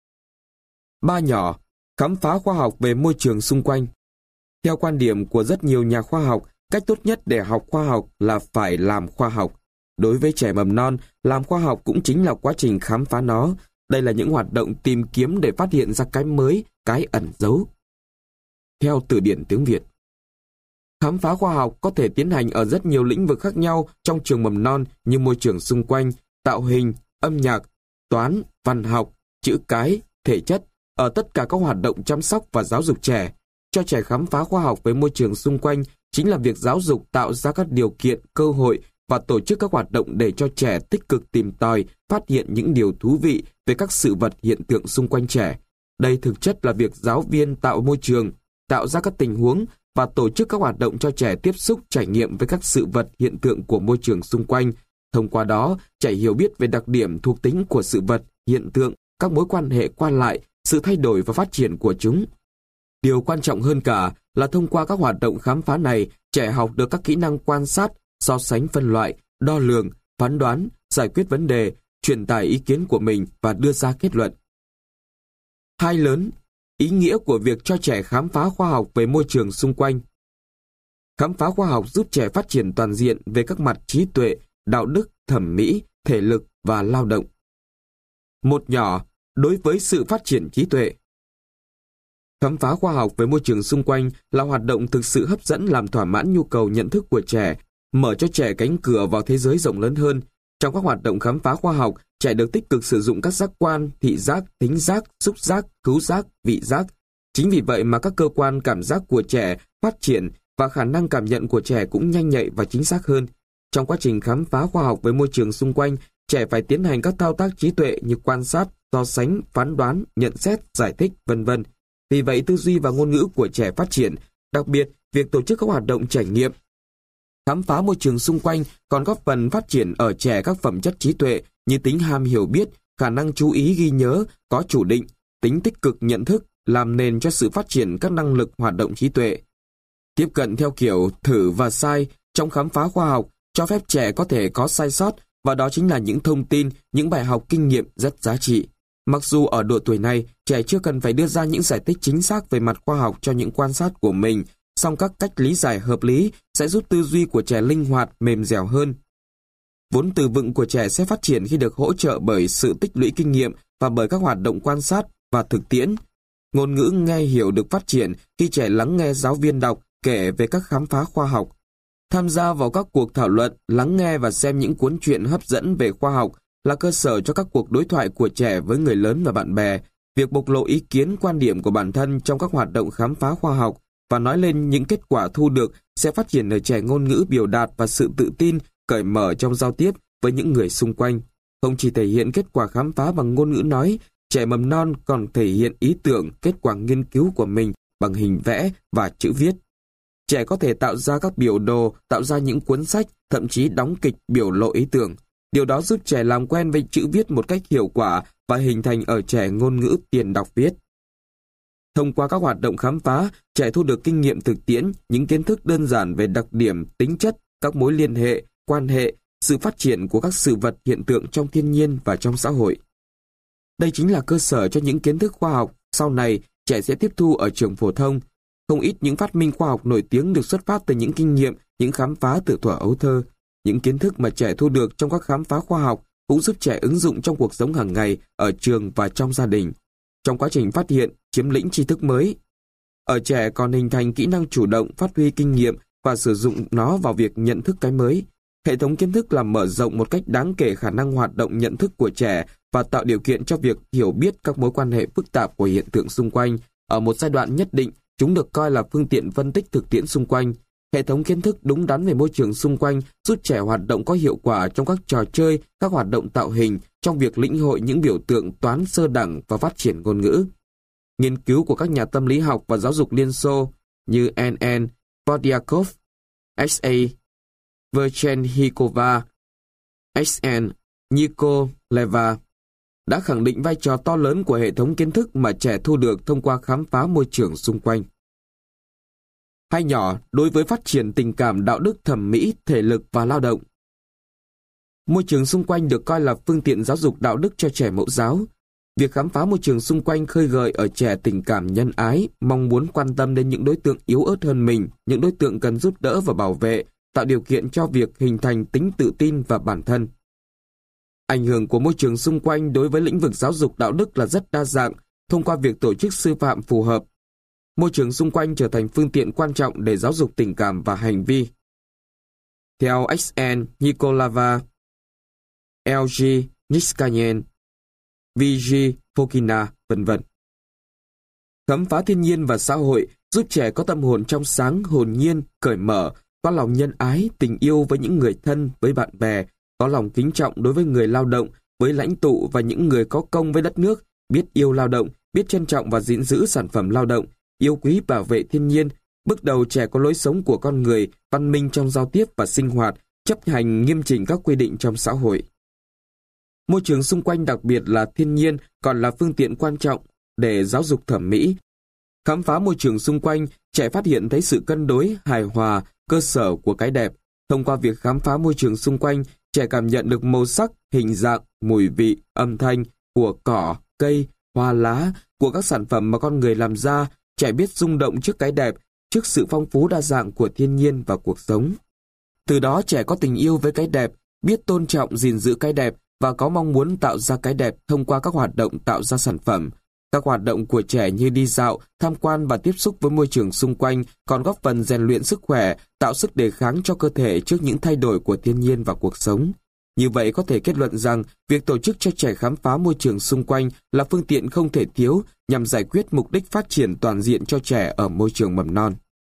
3 nhỏ, khám phá khoa học về môi trường xung quanh. Theo quan điểm của rất nhiều nhà khoa học, cách tốt nhất để học khoa học là phải làm khoa học. Đối với trẻ mầm non, làm khoa học cũng chính là quá trình khám phá nó. Đây là những hoạt động tìm kiếm để phát hiện ra cái mới, cái ẩn giấu. Theo từ điển tiếng Việt, Khám phá khoa học có thể tiến hành ở rất nhiều lĩnh vực khác nhau trong trường mầm non như môi trường xung quanh, tạo hình, âm nhạc, toán, văn học, chữ cái, thể chất, ở tất cả các hoạt động chăm sóc và giáo dục trẻ. Cho trẻ khám phá khoa học với môi trường xung quanh chính là việc giáo dục tạo ra các điều kiện, cơ hội và tổ chức các hoạt động để cho trẻ tích cực tìm tòi, phát hiện những điều thú vị về các sự vật hiện tượng xung quanh trẻ. Đây thực chất là việc giáo viên tạo môi trường, tạo ra các tình huống và tổ chức các hoạt động cho trẻ tiếp xúc, trải nghiệm với các sự vật hiện tượng của môi trường xung quanh. Thông qua đó, trẻ hiểu biết về đặc điểm thuộc tính của sự vật, hiện tượng, các mối quan hệ qua lại, sự thay đổi và phát triển của chúng. Điều quan trọng hơn cả là thông qua các hoạt động khám phá này, trẻ học được các kỹ năng quan sát, so sánh phân loại, đo lường, phán đoán, giải quyết vấn đề, truyền tải ý kiến của mình và đưa ra kết luận. 2 lớn, ý nghĩa của việc cho trẻ khám phá khoa học về môi trường xung quanh. Khám phá khoa học giúp trẻ phát triển toàn diện về các mặt trí tuệ, đạo đức, thẩm mỹ, thể lực và lao động. Một nhỏ, đối với sự phát triển trí tuệ. Khám phá khoa học về môi trường xung quanh là hoạt động thực sự hấp dẫn làm thỏa mãn nhu cầu nhận thức của trẻ, mở cho trẻ cánh cửa vào thế giới rộng lớn hơn. Trong các hoạt động khám phá khoa học, trẻ được tích cực sử dụng các giác quan, thị giác, thính giác, xúc giác, khứu giác, vị giác. Chính vì vậy mà các cơ quan cảm giác của trẻ phát triển và khả năng cảm nhận của trẻ cũng nhanh nhạy và chính xác hơn. Trong quá trình khám phá khoa học với môi trường xung quanh, trẻ phải tiến hành các thao tác trí tuệ như quan sát, so sánh, phán đoán, nhận xét, giải thích, vân vân. Vì vậy, tư duy và ngôn ngữ của trẻ phát triển, đặc biệt, việc tổ chức các hoạt động trải nghiệm, khám phá môi trường xung quanh còn góp phần phát triển ở trẻ các phẩm chất trí tuệ như tính ham hiểu biết, khả năng chú ý ghi nhớ, có chủ định, tính tích cực nhận thức, làm nền cho sự phát triển các năng lực hoạt động trí tuệ. Tiếp cận theo kiểu thử và sai trong khám phá khoa học cho phép trẻ có thể có sai sót, và đó chính là những thông tin, những bài học kinh nghiệm rất giá trị. Mặc dù ở độ tuổi này, trẻ chưa cần phải đưa ra những giải thích chính xác về mặt khoa học cho những quan sát của mình, song các cách lý giải hợp lý sẽ giúp tư duy của trẻ linh hoạt, mềm dẻo hơn. Vốn từ vựng của trẻ sẽ phát triển khi được hỗ trợ bởi sự tích lũy kinh nghiệm và bởi các hoạt động quan sát và thực tiễn. Ngôn ngữ nghe hiểu được phát triển khi trẻ lắng nghe giáo viên đọc, kể về các khám phá khoa học. Tham gia vào các cuộc thảo luận, lắng nghe và xem những cuốn truyện hấp dẫn về khoa học là cơ sở cho các cuộc đối thoại của trẻ với người lớn và bạn bè. Việc bộc lộ ý kiến, quan điểm của bản thân trong các hoạt động khám phá khoa học và nói lên những kết quả thu được sẽ phát triển ở trẻ ngôn ngữ biểu đạt và sự tự tin, cởi mở trong giao tiếp với những người xung quanh. Không chỉ thể hiện kết quả khám phá bằng ngôn ngữ nói, trẻ mầm non còn thể hiện ý tưởng, kết quả nghiên cứu của mình bằng hình vẽ và chữ viết. Trẻ có thể tạo ra các biểu đồ, tạo ra những cuốn sách, thậm chí đóng kịch biểu lộ ý tưởng. Điều đó giúp trẻ làm quen với chữ viết một cách hiệu quả và hình thành ở trẻ ngôn ngữ tiền đọc viết. Thông qua các hoạt động khám phá, trẻ thu được kinh nghiệm thực tiễn, những kiến thức đơn giản về đặc điểm, tính chất, các mối liên hệ, quan hệ, sự phát triển của các sự vật hiện tượng trong thiên nhiên và trong xã hội. Đây chính là cơ sở cho những kiến thức khoa học sau này trẻ sẽ tiếp thu ở trường phổ thông. Không ít những phát minh khoa học nổi tiếng được xuất phát từ những kinh nghiệm, những khám phá từ thuở ấu thơ. Những kiến thức mà trẻ thu được trong các khám phá khoa học cũng giúp trẻ ứng dụng trong cuộc sống hàng ngày, ở trường và trong gia đình. Trong quá trình phát hiện, chiếm lĩnh tri thức mới, ở trẻ còn hình thành kỹ năng chủ động, phát huy kinh nghiệm và sử dụng nó vào việc nhận thức cái mới. Hệ thống kiến thức làm mở rộng một cách đáng kể khả năng hoạt động nhận thức của trẻ và tạo điều kiện cho việc hiểu biết các mối quan hệ phức tạp của hiện tượng xung quanh. Ở một giai đoạn nhất định, chúng được coi là phương tiện phân tích thực tiễn xung quanh. Hệ thống kiến thức đúng đắn về môi trường xung quanh giúp trẻ hoạt động có hiệu quả trong các trò chơi, các hoạt động tạo hình, trong việc lĩnh hội những biểu tượng toán sơ đẳng và phát triển ngôn ngữ. Nghiên cứu của các nhà tâm lý học và giáo dục Liên Xô như N.N. Bordiakov, S.A. Verchenhikova, S.N. Nikoleva đã khẳng định vai trò to lớn của hệ thống kiến thức mà trẻ thu được thông qua khám phá môi trường xung quanh. Hay nhỏ đối với phát triển tình cảm, đạo đức, thẩm mỹ, thể lực và lao động. Môi trường xung quanh được coi là phương tiện giáo dục đạo đức cho trẻ mẫu giáo. Việc khám phá môi trường xung quanh khơi gợi ở trẻ tình cảm nhân ái, mong muốn quan tâm đến những đối tượng yếu ớt hơn mình, những đối tượng cần giúp đỡ và bảo vệ, tạo điều kiện cho việc hình thành tính tự tin và bản thân. Ảnh hưởng của môi trường xung quanh đối với lĩnh vực giáo dục đạo đức là rất đa dạng, thông qua việc tổ chức sư phạm phù hợp. môi trường xung quanh trở thành phương tiện quan trọng để giáo dục tình cảm và hành vi. Theo X.N. Nikolava, L.G. Niskayen, V.G. Fokina, v.v. Khám phá thiên nhiên và xã hội giúp trẻ có tâm hồn trong sáng, hồn nhiên, cởi mở, có lòng nhân ái, tình yêu với những người thân, với bạn bè, có lòng kính trọng đối với người lao động, với lãnh tụ và những người có công với đất nước, biết yêu lao động, biết trân trọng và gìn giữ sản phẩm lao động, yêu quý bảo vệ thiên nhiên. Bước đầu trẻ có lối sống của con người, văn minh trong giao tiếp và sinh hoạt, chấp hành nghiêm chỉnh các quy định trong xã hội. Môi trường xung quanh, đặc biệt là thiên nhiên, còn là phương tiện quan trọng để giáo dục thẩm mỹ. Khám phá môi trường xung quanh, trẻ phát hiện thấy sự cân đối, hài hòa, cơ sở của cái đẹp. Thông qua việc khám phá môi trường xung quanh, trẻ cảm nhận được màu sắc, hình dạng, mùi vị, âm thanh của cỏ, cây, hoa lá, của các sản phẩm mà con người làm ra. Trẻ biết rung động trước cái đẹp, trước sự phong phú đa dạng của thiên nhiên và cuộc sống. Từ đó trẻ có tình yêu với cái đẹp, biết tôn trọng, gìn giữ cái đẹp và có mong muốn tạo ra cái đẹp thông qua các hoạt động tạo ra sản phẩm. Các hoạt động của trẻ như đi dạo, tham quan và tiếp xúc với môi trường xung quanh còn góp phần rèn luyện sức khỏe, tạo sức đề kháng cho cơ thể trước những thay đổi của thiên nhiên và cuộc sống. Như vậy có thể kết luận rằng việc tổ chức cho trẻ khám phá môi trường xung quanh là phương tiện không thể thiếu nhằm giải quyết mục đích phát triển toàn diện cho trẻ ở môi trường mầm non.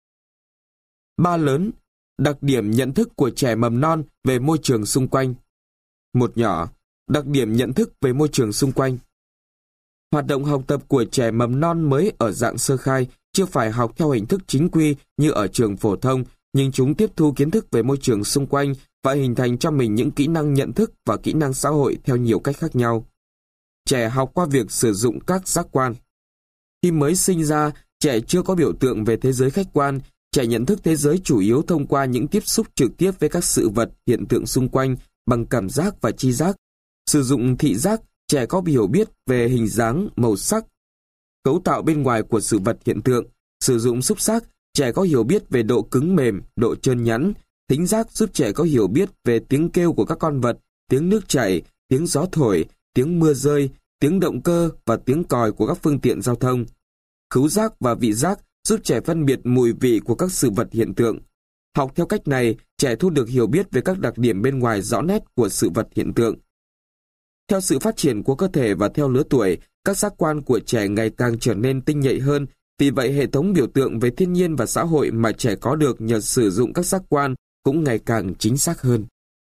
3 lớn, đặc điểm nhận thức của trẻ mầm non về môi trường xung quanh. 1 nhỏ, đặc điểm nhận thức về môi trường xung quanh. Hoạt động học tập của trẻ mầm non mới ở dạng sơ khai, chưa phải học theo hình thức chính quy như ở trường phổ thông, nhưng chúng tiếp thu kiến thức về môi trường xung quanh và hình thành cho mình những kỹ năng nhận thức và kỹ năng xã hội theo nhiều cách khác nhau. Trẻ học qua việc sử dụng các giác quan. Khi mới sinh ra, trẻ chưa có biểu tượng về thế giới khách quan, trẻ nhận thức thế giới chủ yếu thông qua những tiếp xúc trực tiếp với các sự vật, hiện tượng xung quanh bằng cảm giác và tri giác. Sử dụng thị giác, trẻ có hiểu biết về hình dáng, màu sắc, cấu tạo bên ngoài của sự vật hiện tượng. Sử dụng xúc giác, trẻ có hiểu biết về độ cứng mềm, độ trơn nhẵn. Thính giác giúp trẻ có hiểu biết về tiếng kêu của các con vật, tiếng nước chảy, tiếng gió thổi, tiếng mưa rơi, tiếng động cơ và tiếng còi của các phương tiện giao thông. Khứu giác và vị giác giúp trẻ phân biệt mùi vị của các sự vật hiện tượng. Học theo cách này, trẻ thu được hiểu biết về các đặc điểm bên ngoài rõ nét của sự vật hiện tượng. Theo sự phát triển của cơ thể và theo lứa tuổi, các giác quan của trẻ ngày càng trở nên tinh nhạy hơn. Vì vậy, hệ thống biểu tượng về thiên nhiên và xã hội mà trẻ có được nhờ sử dụng các giác quan cũng ngày càng chính xác hơn.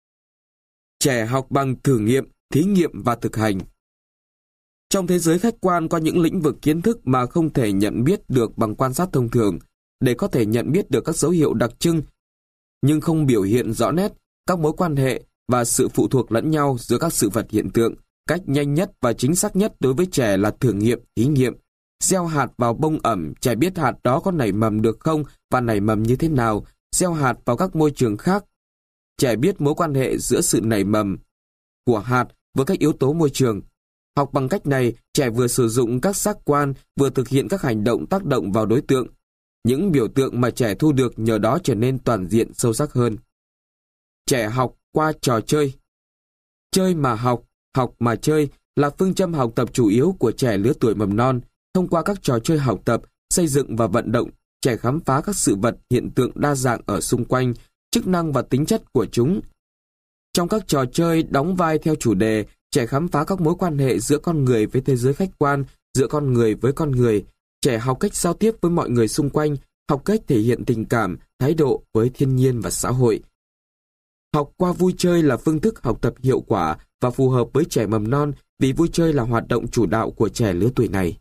Trẻ học bằng thử nghiệm, thí nghiệm và thực hành. Trong thế giới khách quan có những lĩnh vực kiến thức mà không thể nhận biết được bằng quan sát thông thường. Để có thể nhận biết được các dấu hiệu đặc trưng, nhưng không biểu hiện rõ nét, các mối quan hệ và sự phụ thuộc lẫn nhau giữa các sự vật hiện tượng, cách nhanh nhất và chính xác nhất đối với trẻ là thử nghiệm, thí nghiệm. Gieo hạt vào bông ẩm, trẻ biết hạt đó có nảy mầm được không và nảy mầm như thế nào. Gieo hạt vào các môi trường khác, trẻ biết mối quan hệ giữa sự nảy mầm của hạt với các yếu tố môi trường. Học bằng cách này, trẻ vừa sử dụng các giác quan, vừa thực hiện các hành động tác động vào đối tượng. Những biểu tượng mà trẻ thu được nhờ đó trở nên toàn diện sâu sắc hơn. Trẻ học qua trò chơi. Chơi mà học mà chơi là phương châm học tập chủ yếu của trẻ lứa tuổi mầm non. Thông qua các trò chơi học tập, xây dựng và vận động, trẻ khám phá các sự vật, hiện tượng đa dạng ở xung quanh, chức năng và tính chất của chúng. Trong các trò chơi đóng vai theo chủ đề, trẻ khám phá các mối quan hệ giữa con người với thế giới khách quan, giữa con người với con người. Trẻ học cách giao tiếp với mọi người xung quanh, học cách thể hiện tình cảm, thái độ với thiên nhiên và xã hội. Học qua vui chơi là phương thức học tập hiệu quả và phù hợp với trẻ mầm non vì vui chơi là hoạt động chủ đạo của trẻ lứa tuổi này.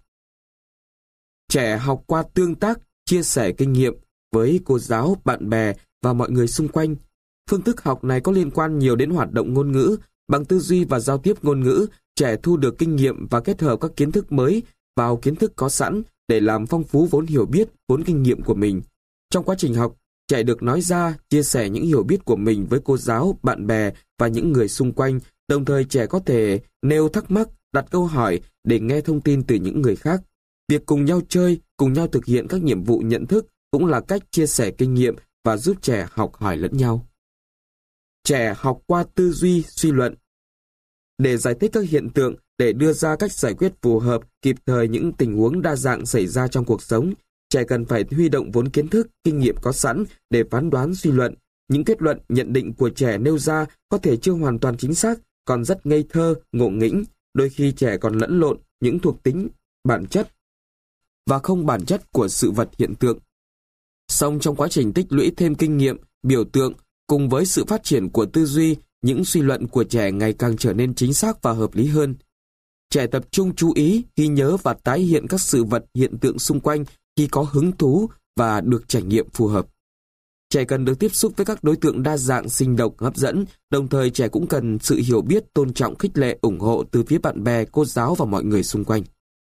Trẻ học qua tương tác, chia sẻ kinh nghiệm với cô giáo, bạn bè và mọi người xung quanh. Phương thức học này có liên quan nhiều đến hoạt động ngôn ngữ. Bằng tư duy và giao tiếp ngôn ngữ, trẻ thu được kinh nghiệm và kết hợp các kiến thức mới vào kiến thức có sẵn để làm phong phú vốn hiểu biết, vốn kinh nghiệm của mình. Trong quá trình học, trẻ được nói ra, chia sẻ những hiểu biết của mình với cô giáo, bạn bè và những người xung quanh. Đồng thời trẻ có thể nêu thắc mắc, đặt câu hỏi để nghe thông tin từ những người khác. Việc cùng nhau chơi, cùng nhau thực hiện các nhiệm vụ nhận thức cũng là cách chia sẻ kinh nghiệm và giúp trẻ học hỏi lẫn nhau. Trẻ học qua tư duy, suy luận. Để giải thích các hiện tượng, để đưa ra cách giải quyết phù hợp, kịp thời những tình huống đa dạng xảy ra trong cuộc sống, Trẻ cần phải huy động vốn kiến thức, kinh nghiệm có sẵn để phán đoán suy luận. Những kết luận, nhận định của trẻ nêu ra có thể chưa hoàn toàn chính xác, còn rất ngây thơ, ngộ nghĩnh. Đôi khi trẻ còn lẫn lộn những thuộc tính, bản chất và không bản chất của sự vật hiện tượng. Song trong quá trình tích lũy thêm kinh nghiệm, biểu tượng, cùng với sự phát triển của tư duy, những suy luận của trẻ ngày càng trở nên chính xác và hợp lý hơn. Trẻ tập trung chú ý, ghi nhớ và tái hiện các sự vật hiện tượng xung quanh khi có hứng thú và được trải nghiệm phù hợp. Trẻ cần được tiếp xúc với các đối tượng đa dạng, sinh động, hấp dẫn, đồng thời trẻ cũng cần sự hiểu biết, tôn trọng, khích lệ, ủng hộ từ phía bạn bè, cô giáo và mọi người xung quanh.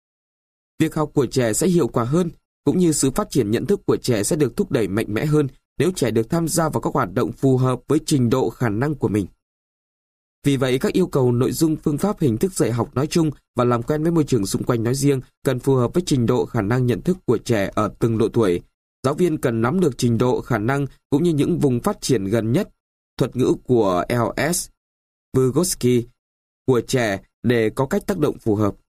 Việc học của trẻ sẽ hiệu quả hơn, cũng như sự phát triển nhận thức của trẻ sẽ được thúc đẩy mạnh mẽ hơn nếu trẻ được tham gia vào các hoạt động phù hợp với trình độ khả năng của mình. Vì vậy, các yêu cầu nội dung, phương pháp, hình thức dạy học nói chung và làm quen với môi trường xung quanh nói riêng cần phù hợp với trình độ khả năng nhận thức của trẻ ở từng độ tuổi. Giáo viên cần nắm được trình độ khả năng cũng như những vùng phát triển gần nhất, thuật ngữ của LS, Vygotsky, của trẻ để có cách tác động phù hợp.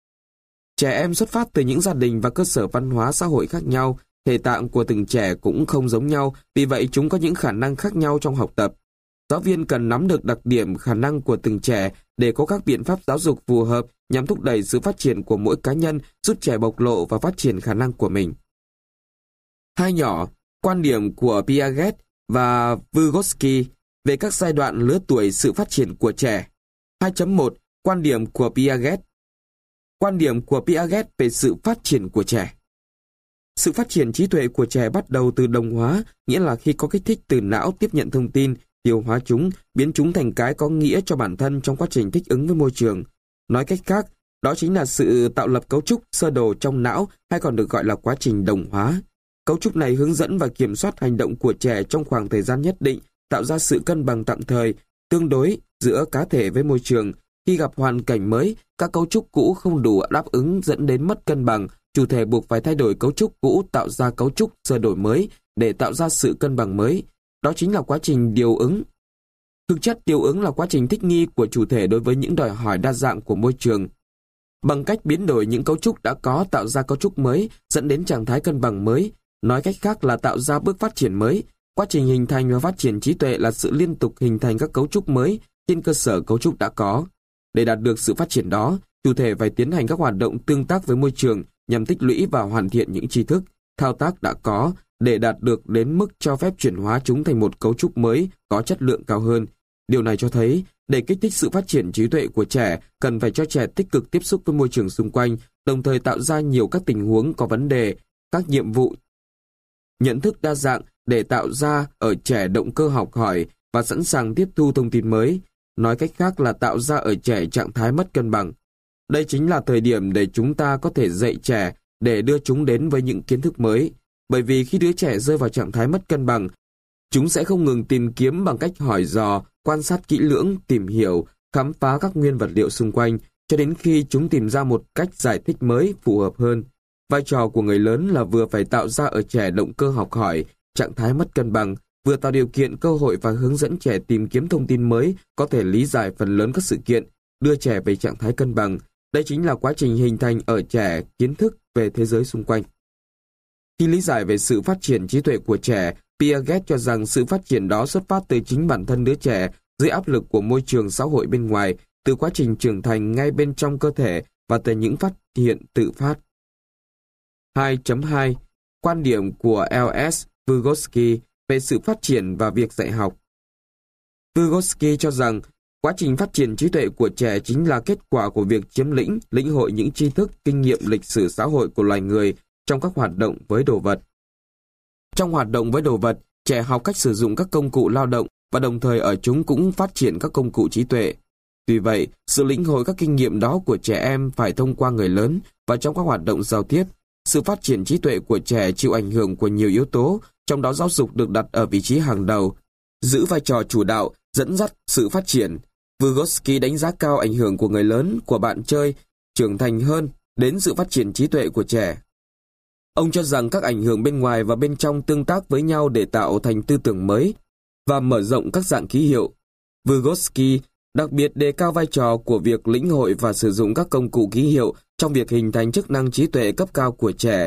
Trẻ em xuất phát từ những gia đình và cơ sở văn hóa xã hội khác nhau, thể tạng của từng trẻ cũng không giống nhau, vì vậy chúng có những khả năng khác nhau trong học tập. Giáo viên cần nắm được đặc điểm khả năng của từng trẻ để có các biện pháp giáo dục phù hợp nhằm thúc đẩy sự phát triển của mỗi cá nhân, giúp trẻ bộc lộ và phát triển khả năng của mình. Hai nhỏ, quan điểm của Piaget và Vygotsky về các giai đoạn lứa tuổi sự phát triển của trẻ. 2.1. Quan điểm của Piaget. Quan điểm của Piaget về sự phát triển của trẻ. Sự phát triển trí tuệ của trẻ bắt đầu từ đồng hóa, nghĩa là khi có kích thích từ não tiếp nhận thông tin, tiêu hóa chúng, biến chúng thành cái có nghĩa cho bản thân trong quá trình thích ứng với môi trường. Nói cách khác, đó chính là sự tạo lập cấu trúc sơ đồ trong não, hay còn được gọi là quá trình đồng hóa. Cấu trúc này hướng dẫn và kiểm soát hành động của trẻ trong khoảng thời gian nhất định, tạo ra sự cân bằng tạm thời, tương đối giữa cá thể với môi trường. Khi gặp hoàn cảnh mới, các cấu trúc cũ không đủ đáp ứng dẫn đến mất cân bằng, chủ thể buộc phải thay đổi cấu trúc cũ tạo ra cấu trúc sơ đổi mới để tạo ra sự cân bằng mới. Đó chính là quá trình điều ứng. Thực chất điều ứng là quá trình thích nghi của chủ thể đối với những đòi hỏi đa dạng của môi trường. Bằng cách biến đổi những cấu trúc đã có tạo ra cấu trúc mới, dẫn đến trạng thái cân bằng mới, nói cách khác là tạo ra bước phát triển mới. Quá trình hình thành và phát triển trí tuệ là sự liên tục hình thành các cấu trúc mới trên cơ sở cấu trúc đã có. Để đạt được sự phát triển đó, chủ thể phải tiến hành các hoạt động tương tác với môi trường nhằm tích lũy và hoàn thiện những tri thức, thao tác đã có để đạt được đến mức cho phép chuyển hóa chúng thành một cấu trúc mới có chất lượng cao hơn. Điều này cho thấy, để kích thích sự phát triển trí tuệ của trẻ, cần phải cho trẻ tích cực tiếp xúc với môi trường xung quanh, đồng thời tạo ra nhiều các tình huống có vấn đề, các nhiệm vụ, nhận thức đa dạng để tạo ra ở trẻ động cơ học hỏi và sẵn sàng tiếp thu thông tin mới. Nói cách khác là tạo ra ở trẻ trạng thái mất cân bằng. Đây chính là thời điểm để chúng ta có thể dạy trẻ để đưa chúng đến với những kiến thức mới. Bởi vì khi đứa trẻ rơi vào trạng thái mất cân bằng, chúng sẽ không ngừng tìm kiếm bằng cách hỏi dò, quan sát kỹ lưỡng, tìm hiểu, khám phá các nguyên vật liệu xung quanh, cho đến khi chúng tìm ra một cách giải thích mới phù hợp hơn. Vai trò của người lớn là vừa phải tạo ra ở trẻ động cơ học hỏi, trạng thái mất cân bằng, vừa tạo điều kiện, cơ hội và hướng dẫn trẻ tìm kiếm thông tin mới, có thể lý giải phần lớn các sự kiện, đưa trẻ về trạng thái cân bằng. Đây chính là quá trình hình thành ở trẻ kiến thức về thế giới xung quanh. Khi lý giải về sự phát triển trí tuệ của trẻ, Piaget cho rằng sự phát triển đó xuất phát từ chính bản thân đứa trẻ dưới áp lực của môi trường xã hội bên ngoài, từ quá trình trưởng thành ngay bên trong cơ thể và từ những phát hiện tự phát. 2.2. Quan điểm của LS Vygotsky về sự phát triển và việc dạy học. Vygotsky cho rằng quá trình phát triển trí tuệ của trẻ chính là kết quả của việc chiếm lĩnh, lĩnh hội những tri thức, kinh nghiệm lịch sử xã hội của loài người trong các hoạt động với đồ vật. Trong hoạt động với đồ vật, trẻ học cách sử dụng các công cụ lao động và đồng thời ở chúng cũng phát triển các công cụ trí tuệ. Tuy vậy, sự lĩnh hội các kinh nghiệm đó của trẻ em phải thông qua người lớn và trong các hoạt động giao tiếp. Sự phát triển trí tuệ của trẻ chịu ảnh hưởng của nhiều yếu tố, trong đó giáo dục được đặt ở vị trí hàng đầu, giữ vai trò chủ đạo, dẫn dắt sự phát triển. Vygotsky đánh giá cao ảnh hưởng của người lớn, của bạn chơi, trưởng thành hơn đến sự phát triển trí tuệ của trẻ. Ông cho rằng các ảnh hưởng bên ngoài và bên trong tương tác với nhau để tạo thành tư tưởng mới và mở rộng các dạng ký hiệu. Vygotsky đặc biệt đề cao vai trò của việc lĩnh hội và sử dụng các công cụ ký hiệu trong việc hình thành chức năng trí tuệ cấp cao của trẻ.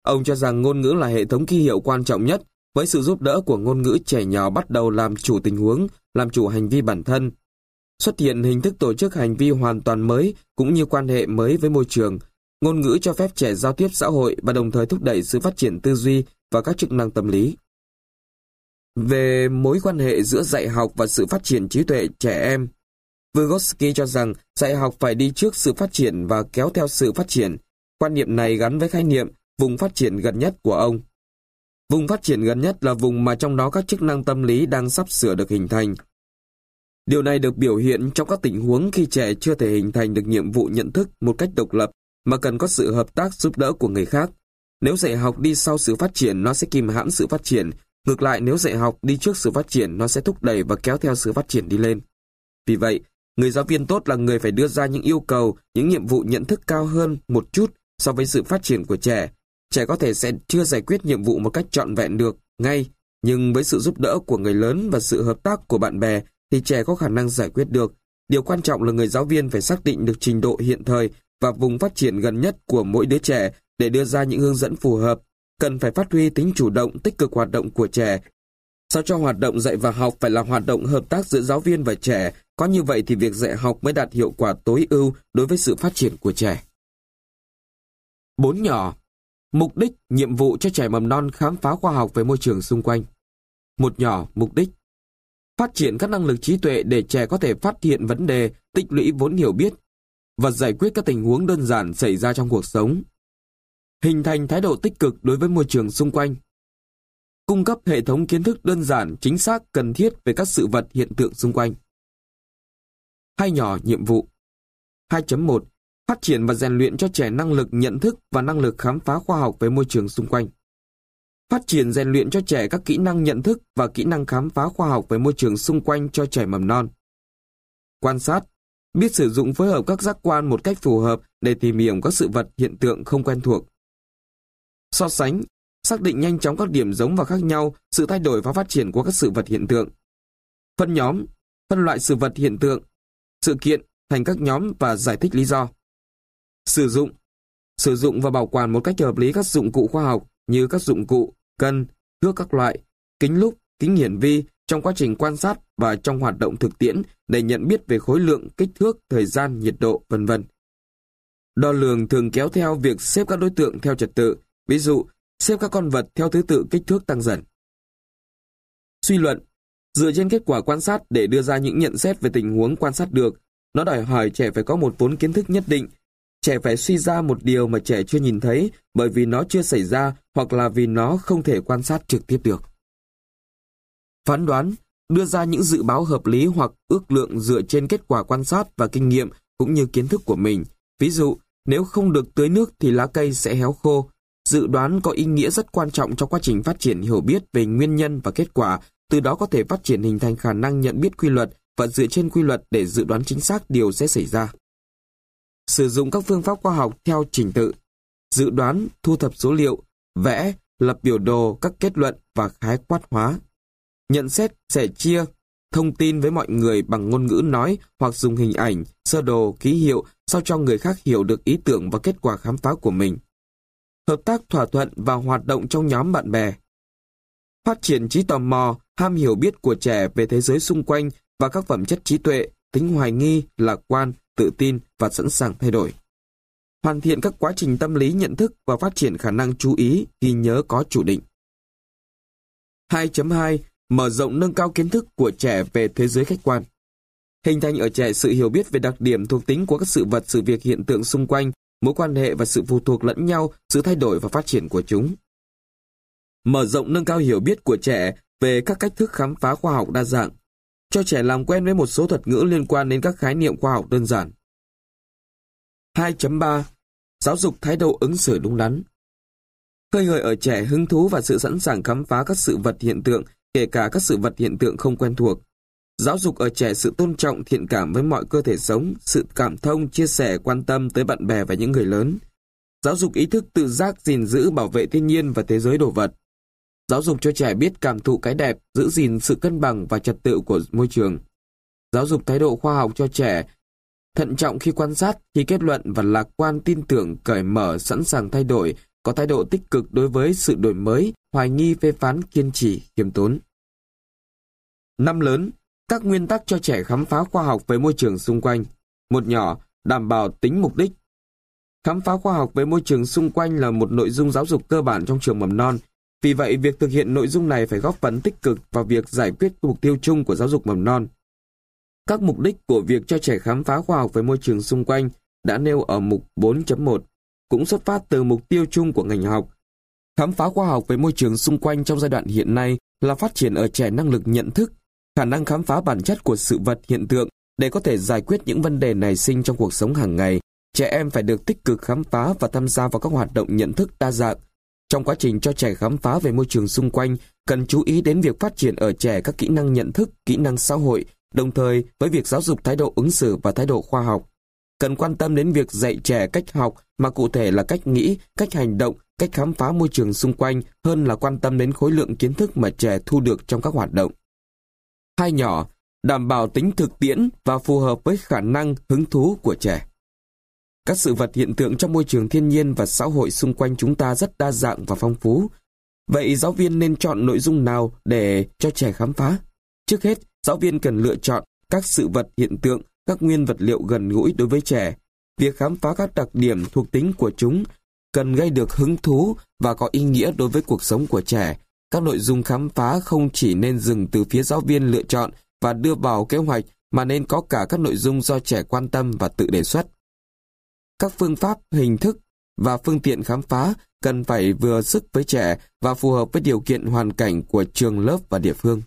Ông cho rằng ngôn ngữ là hệ thống ký hiệu quan trọng nhất. Với sự giúp đỡ của ngôn ngữ, trẻ nhỏ bắt đầu làm chủ tình huống, làm chủ hành vi bản thân. Xuất hiện hình thức tổ chức hành vi hoàn toàn mới cũng như quan hệ mới với môi trường. Ngôn ngữ cho phép trẻ giao tiếp xã hội và đồng thời thúc đẩy sự phát triển tư duy và các chức năng tâm lý. Về mối quan hệ giữa dạy học và sự phát triển trí tuệ trẻ em, Vygotsky cho rằng dạy học phải đi trước sự phát triển và kéo theo sự phát triển. Quan niệm này gắn với khái niệm vùng phát triển gần nhất của ông. Vùng phát triển gần nhất là vùng mà trong đó các chức năng tâm lý đang sắp sửa được hình thành. Điều này được biểu hiện trong các tình huống khi trẻ chưa thể hình thành được nhiệm vụ nhận thức một cách độc lập mà cần có sự hợp tác giúp đỡ của người khác. Nếu dạy học đi sau sự phát triển, nó sẽ kìm hãm sự phát triển. Ngược lại, nếu dạy học đi trước sự phát triển, nó sẽ thúc đẩy và kéo theo sự phát triển đi lên. Vì vậy, người giáo viên tốt là người phải đưa ra những yêu cầu, những nhiệm vụ nhận thức cao hơn một chút so với sự phát triển của trẻ. Trẻ có thể sẽ chưa giải quyết nhiệm vụ một cách trọn vẹn được ngay, nhưng với sự giúp đỡ của người lớn và sự hợp tác của bạn bè thì trẻ có khả năng giải quyết được. Điều quan trọng là người giáo viên phải xác định được trình độ hiện thời và vùng phát triển gần nhất của mỗi đứa trẻ để đưa ra những hướng dẫn phù hợp. Cần phải phát huy tính chủ động, tích cực hoạt động của trẻ. Sao cho hoạt động dạy và học phải là hoạt động hợp tác giữa giáo viên và trẻ. Có như vậy thì việc dạy học mới đạt hiệu quả tối ưu đối với sự phát triển của trẻ. 4 nhỏ. Mục đích, nhiệm vụ cho trẻ mầm non khám phá khoa học về môi trường xung quanh. 1 nhỏ, mục đích. Phát triển các năng lực trí tuệ để trẻ có thể phát hiện vấn đề, tích lũy vốn hiểu biết và giải quyết các tình huống đơn giản xảy ra trong cuộc sống. Hình thành thái độ tích cực đối với môi trường xung quanh. Cung cấp hệ thống kiến thức đơn giản, chính xác, cần thiết về các sự vật hiện tượng xung quanh. 2 nhỏ, nhiệm vụ. 2.1. Phát triển và rèn luyện cho trẻ năng lực nhận thức và năng lực khám phá khoa học về môi trường xung quanh. Phát triển rèn luyện cho trẻ các kỹ năng nhận thức và kỹ năng khám phá khoa học về môi trường xung quanh cho trẻ mầm non. Quan sát, biết sử dụng phối hợp các giác quan một cách phù hợp để tìm hiểu các sự vật hiện tượng không quen thuộc. So sánh, xác định nhanh chóng các điểm giống và khác nhau, sự thay đổi và phát triển của các sự vật hiện tượng. Phân nhóm, phân loại sự vật hiện tượng, sự kiện thành các nhóm và giải thích lý do. Sử dụng và bảo quản một cách hợp lý các dụng cụ khoa học như các dụng cụ, cân, thước các loại, kính lúp, kính hiển vi trong quá trình quan sát và trong hoạt động thực tiễn để nhận biết về khối lượng, kích thước, thời gian, nhiệt độ, v.v. Đo lường thường kéo theo việc xếp các đối tượng theo trật tự, ví dụ, xếp các con vật theo thứ tự kích thước tăng dần. Suy luận, dựa trên kết quả quan sát để đưa ra những nhận xét về tình huống quan sát được. Nó đòi hỏi trẻ phải có một vốn kiến thức nhất định. Trẻ phải suy ra một điều mà trẻ chưa nhìn thấy bởi vì nó chưa xảy ra hoặc là vì nó không thể quan sát trực tiếp được. Phán đoán, đưa ra những dự báo hợp lý hoặc ước lượng dựa trên kết quả quan sát và kinh nghiệm cũng như kiến thức của mình. Ví dụ, nếu không được tưới nước thì lá cây sẽ héo khô. Dự đoán có ý nghĩa rất quan trọng trong quá trình phát triển hiểu biết về nguyên nhân và kết quả, từ đó có thể phát triển hình thành khả năng nhận biết quy luật và dựa trên quy luật để dự đoán chính xác điều sẽ xảy ra. Sử dụng các phương pháp khoa học theo trình tự, dự đoán, thu thập số liệu, vẽ, lập biểu đồ, các kết luận và khái quát hóa. Nhận xét, sẻ chia, thông tin với mọi người bằng ngôn ngữ nói hoặc dùng hình ảnh, sơ đồ, ký hiệu sao cho người khác hiểu được ý tưởng và kết quả khám phá của mình. Hợp tác thỏa thuận và hoạt động trong nhóm bạn bè. Phát triển trí tò mò, ham hiểu biết của trẻ về thế giới xung quanh và các phẩm chất trí tuệ, tính hoài nghi, lạc quan, tự tin và sẵn sàng thay đổi. Hoàn thiện các quá trình tâm lý nhận thức và phát triển khả năng chú ý, ghi nhớ có chủ định. 2.2. Mở rộng nâng cao kiến thức của trẻ về thế giới khách quan. Hình thành ở trẻ sự hiểu biết về đặc điểm thuộc tính của các sự vật, sự việc hiện tượng xung quanh, mối quan hệ và sự phụ thuộc lẫn nhau, sự thay đổi và phát triển của chúng. Mở rộng nâng cao hiểu biết của trẻ về các cách thức khám phá khoa học đa dạng. Cho trẻ làm quen với một số thuật ngữ liên quan đến các khái niệm khoa học đơn giản. 2.3. Giáo dục thái độ ứng xử đúng đắn. Khơi gợi ở trẻ hứng thú và sự sẵn sàng khám phá các sự vật hiện tượng, kể cả các sự vật hiện tượng không quen thuộc. Giáo dục ở trẻ sự tôn trọng, thiện cảm với mọi cơ thể sống, sự cảm thông, chia sẻ, quan tâm tới bạn bè và những người lớn. Giáo dục ý thức tự giác gìn giữ, bảo vệ thiên nhiên và thế giới đồ vật. Giáo dục cho trẻ biết cảm thụ cái đẹp, giữ gìn sự cân bằng và trật tự của môi trường. Giáo dục thái độ khoa học cho trẻ, thận trọng khi quan sát, khi kết luận và lạc quan, tin tưởng, cởi mở, sẵn sàng thay đổi, có thái độ tích cực đối với sự đổi mới, hoài nghi, phê phán, kiên trì, khiêm tốn. 5 lớn, các nguyên tắc cho trẻ khám phá khoa học về môi trường xung quanh. 1 nhỏ, đảm bảo tính mục đích. Khám phá khoa học về môi trường xung quanh là một nội dung giáo dục cơ bản trong trường mầm non. Vì vậy, việc thực hiện nội dung này phải góp phần tích cực vào việc giải quyết mục tiêu chung của giáo dục mầm non. Các mục đích của việc cho trẻ khám phá khoa học về môi trường xung quanh đã nêu ở mục 4.1, cũng xuất phát từ mục tiêu chung của ngành học. Khám phá khoa học về môi trường xung quanh trong giai đoạn hiện nay là phát triển ở trẻ năng lực nhận thức, khả năng khám phá bản chất của sự vật hiện tượng để có thể giải quyết những vấn đề nảy sinh trong cuộc sống hàng ngày. Trẻ em phải được tích cực khám phá và tham gia vào các hoạt động nhận thức đa dạng. Trong quá trình cho trẻ khám phá về môi trường xung quanh, cần chú ý đến việc phát triển ở trẻ các kỹ năng nhận thức, kỹ năng xã hội, đồng thời với việc giáo dục thái độ ứng xử và thái độ khoa học. Cần quan tâm đến việc dạy trẻ cách học mà cụ thể là cách nghĩ, cách hành động, cách khám phá môi trường xung quanh hơn là quan tâm đến khối lượng kiến thức mà trẻ thu được trong các hoạt động. 2 nhỏ, đảm bảo tính thực tiễn và phù hợp với khả năng, hứng thú của trẻ. Các sự vật hiện tượng trong môi trường thiên nhiên và xã hội xung quanh chúng ta rất đa dạng và phong phú. Vậy giáo viên nên chọn nội dung nào để cho trẻ khám phá? Trước hết, giáo viên cần lựa chọn các sự vật hiện tượng, các nguyên vật liệu gần gũi đối với trẻ. Việc khám phá các đặc điểm thuộc tính của chúng cần gây được hứng thú và có ý nghĩa đối với cuộc sống của trẻ. Các nội dung khám phá không chỉ nên dừng từ phía giáo viên lựa chọn và đưa vào kế hoạch, mà nên có cả các nội dung do trẻ quan tâm và tự đề xuất. Các phương pháp, hình thức và phương tiện khám phá cần phải vừa sức với trẻ và phù hợp với điều kiện hoàn cảnh của trường lớp và địa phương.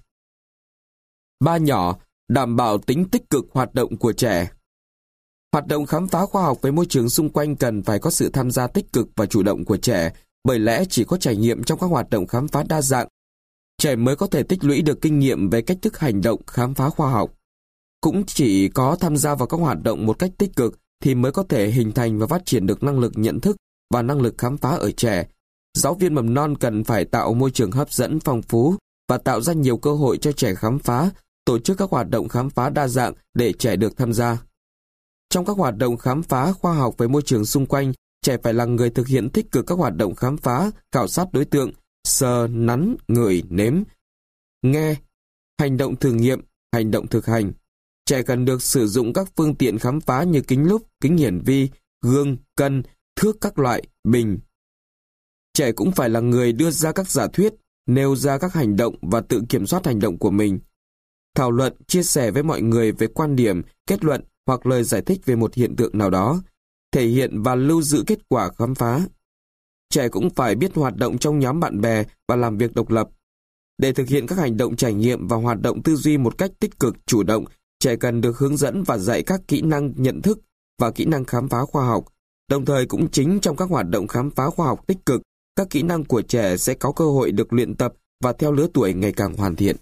3 nhỏ, đảm bảo tính tích cực hoạt động của trẻ. Hoạt động khám phá khoa học với môi trường xung quanh cần phải có sự tham gia tích cực và chủ động của trẻ, bởi lẽ chỉ có trải nghiệm trong các hoạt động khám phá đa dạng, trẻ mới có thể tích lũy được kinh nghiệm về cách thức hành động khám phá khoa học. Cũng chỉ có tham gia vào các hoạt động một cách tích cực thì mới có thể hình thành và phát triển được năng lực nhận thức và năng lực khám phá ở trẻ. Giáo viên mầm non cần phải tạo môi trường hấp dẫn, phong phú và tạo ra nhiều cơ hội cho trẻ khám phá, tổ chức các hoạt động khám phá đa dạng để trẻ được tham gia. Trong các hoạt động khám phá khoa học về môi trường xung quanh, trẻ phải là người thực hiện tích cực các hoạt động khám phá, khảo sát đối tượng, sờ, nắn, ngửi, nếm, nghe, hành động thử nghiệm, hành động thực hành. Trẻ cần được sử dụng các phương tiện khám phá như kính lúp, kính hiển vi, gương, cân, thước các loại, bình. Trẻ cũng phải là người đưa ra các giả thuyết, nêu ra các hành động và tự kiểm soát hành động của mình. Thảo luận, chia sẻ với mọi người về quan điểm, kết luận hoặc lời giải thích về một hiện tượng nào đó, thể hiện và lưu giữ kết quả khám phá. Trẻ cũng phải biết hoạt động trong nhóm bạn bè và làm việc độc lập. Để thực hiện các hành động trải nghiệm và hoạt động tư duy một cách tích cực, chủ động, trẻ cần được hướng dẫn và dạy các kỹ năng nhận thức và kỹ năng khám phá khoa học. Đồng thời cũng chính trong các hoạt động khám phá khoa học tích cực, các kỹ năng của trẻ sẽ có cơ hội được luyện tập và theo lứa tuổi ngày càng hoàn thiện.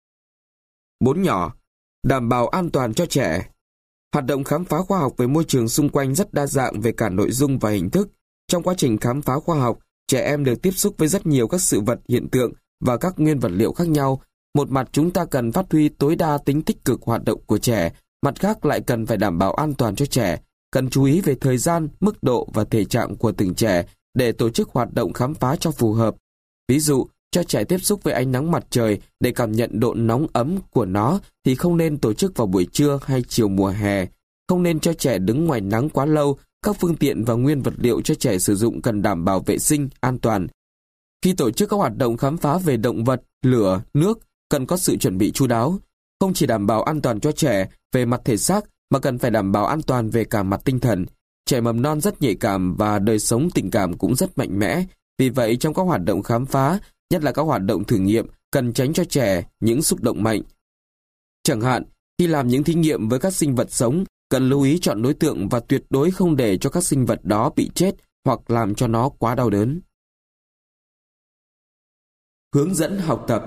4 nhỏ, đảm bảo an toàn cho trẻ. Hoạt động khám phá khoa học về môi trường xung quanh rất đa dạng về cả nội dung và hình thức. Trong quá trình khám phá khoa học, trẻ em được tiếp xúc với rất nhiều các sự vật hiện tượng và các nguyên vật liệu khác nhau. Một mặt chúng ta cần phát huy tối đa tính tích cực hoạt động của trẻ, mặt khác lại cần phải đảm bảo an toàn cho trẻ, cần chú ý về thời gian, mức độ và thể trạng của từng trẻ để tổ chức hoạt động khám phá cho phù hợp. Ví dụ, cho trẻ tiếp xúc với ánh nắng mặt trời để cảm nhận độ nóng ấm của nó thì không nên tổ chức vào buổi trưa hay chiều mùa hè. Không nên cho trẻ đứng ngoài nắng quá lâu, các phương tiện và nguyên vật liệu cho trẻ sử dụng cần đảm bảo vệ sinh, an toàn. Khi tổ chức các hoạt động khám phá về động vật, lửa, nước, cần có sự chuẩn bị chu đáo. Không chỉ đảm bảo an toàn cho trẻ về mặt thể xác mà cần phải đảm bảo an toàn về cả mặt tinh thần. Trẻ mầm non rất nhạy cảm và đời sống tình cảm cũng rất mạnh mẽ. Vì vậy trong các hoạt động khám phá, nhất là các hoạt động thử nghiệm, cần tránh cho trẻ những xúc động mạnh. Chẳng hạn, khi làm những thí nghiệm với các sinh vật sống, cần lưu ý chọn đối tượng và tuyệt đối không để cho các sinh vật đó bị chết hoặc làm cho nó quá đau đớn. Hướng dẫn học tập.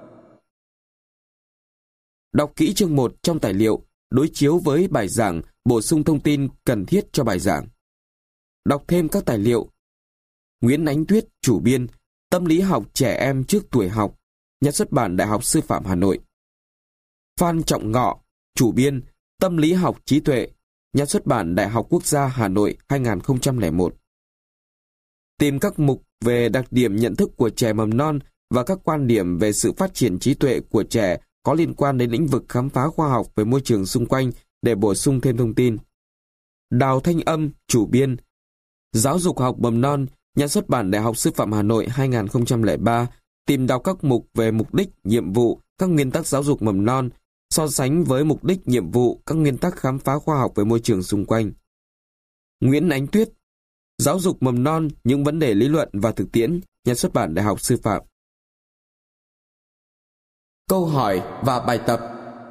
Đọc kỹ chương 1 trong tài liệu, đối chiếu với bài giảng, bổ sung thông tin cần thiết cho bài giảng. Đọc thêm các tài liệu. Nguyễn Ánh Tuyết, chủ biên, Tâm lý học trẻ em trước tuổi học, Nhà xuất bản Đại học Sư phạm Hà Nội. Phan Trọng Ngọ, chủ biên, Tâm lý học trí tuệ, Nhà xuất bản Đại học Quốc gia Hà Nội 2001. Tìm các mục về đặc điểm nhận thức của trẻ mầm non và các quan điểm về sự phát triển trí tuệ của trẻ có liên quan đến lĩnh vực khám phá khoa học về môi trường xung quanh để bổ sung thêm thông tin. Đào Thanh Âm, chủ biên. Giáo dục học mầm non, Nhà xuất bản Đại học Sư phạm Hà Nội 2003, tìm đọc các mục về mục đích, nhiệm vụ, các nguyên tắc giáo dục mầm non, so sánh với mục đích, nhiệm vụ, các nguyên tắc khám phá khoa học về môi trường xung quanh. Nguyễn Ánh Tuyết, Giáo dục mầm non, những vấn đề lý luận và thực tiễn, Nhà xuất bản Đại học Sư phạm. Câu hỏi và bài tập.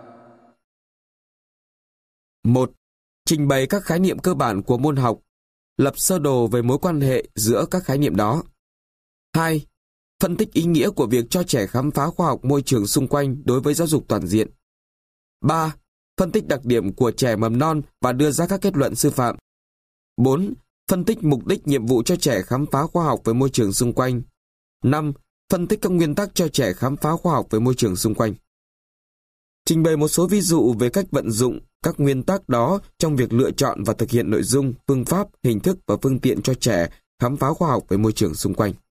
1. Trình bày các khái niệm cơ bản của môn học, lập sơ đồ về mối quan hệ giữa các khái niệm đó. 2. Phân tích ý nghĩa của việc cho trẻ khám phá khoa học môi trường xung quanh đối với giáo dục toàn diện. 3. Phân tích đặc điểm của trẻ mầm non và đưa ra các kết luận sư phạm. 4. Phân tích mục đích, nhiệm vụ cho trẻ khám phá khoa học với môi trường xung quanh. 5. Phân tích các nguyên tắc cho trẻ khám phá khoa học với môi trường xung quanh. Trình bày một số ví dụ về cách vận dụng các nguyên tắc đó trong việc lựa chọn và thực hiện nội dung, phương pháp, hình thức và phương tiện cho trẻ khám phá khoa học với môi trường xung quanh.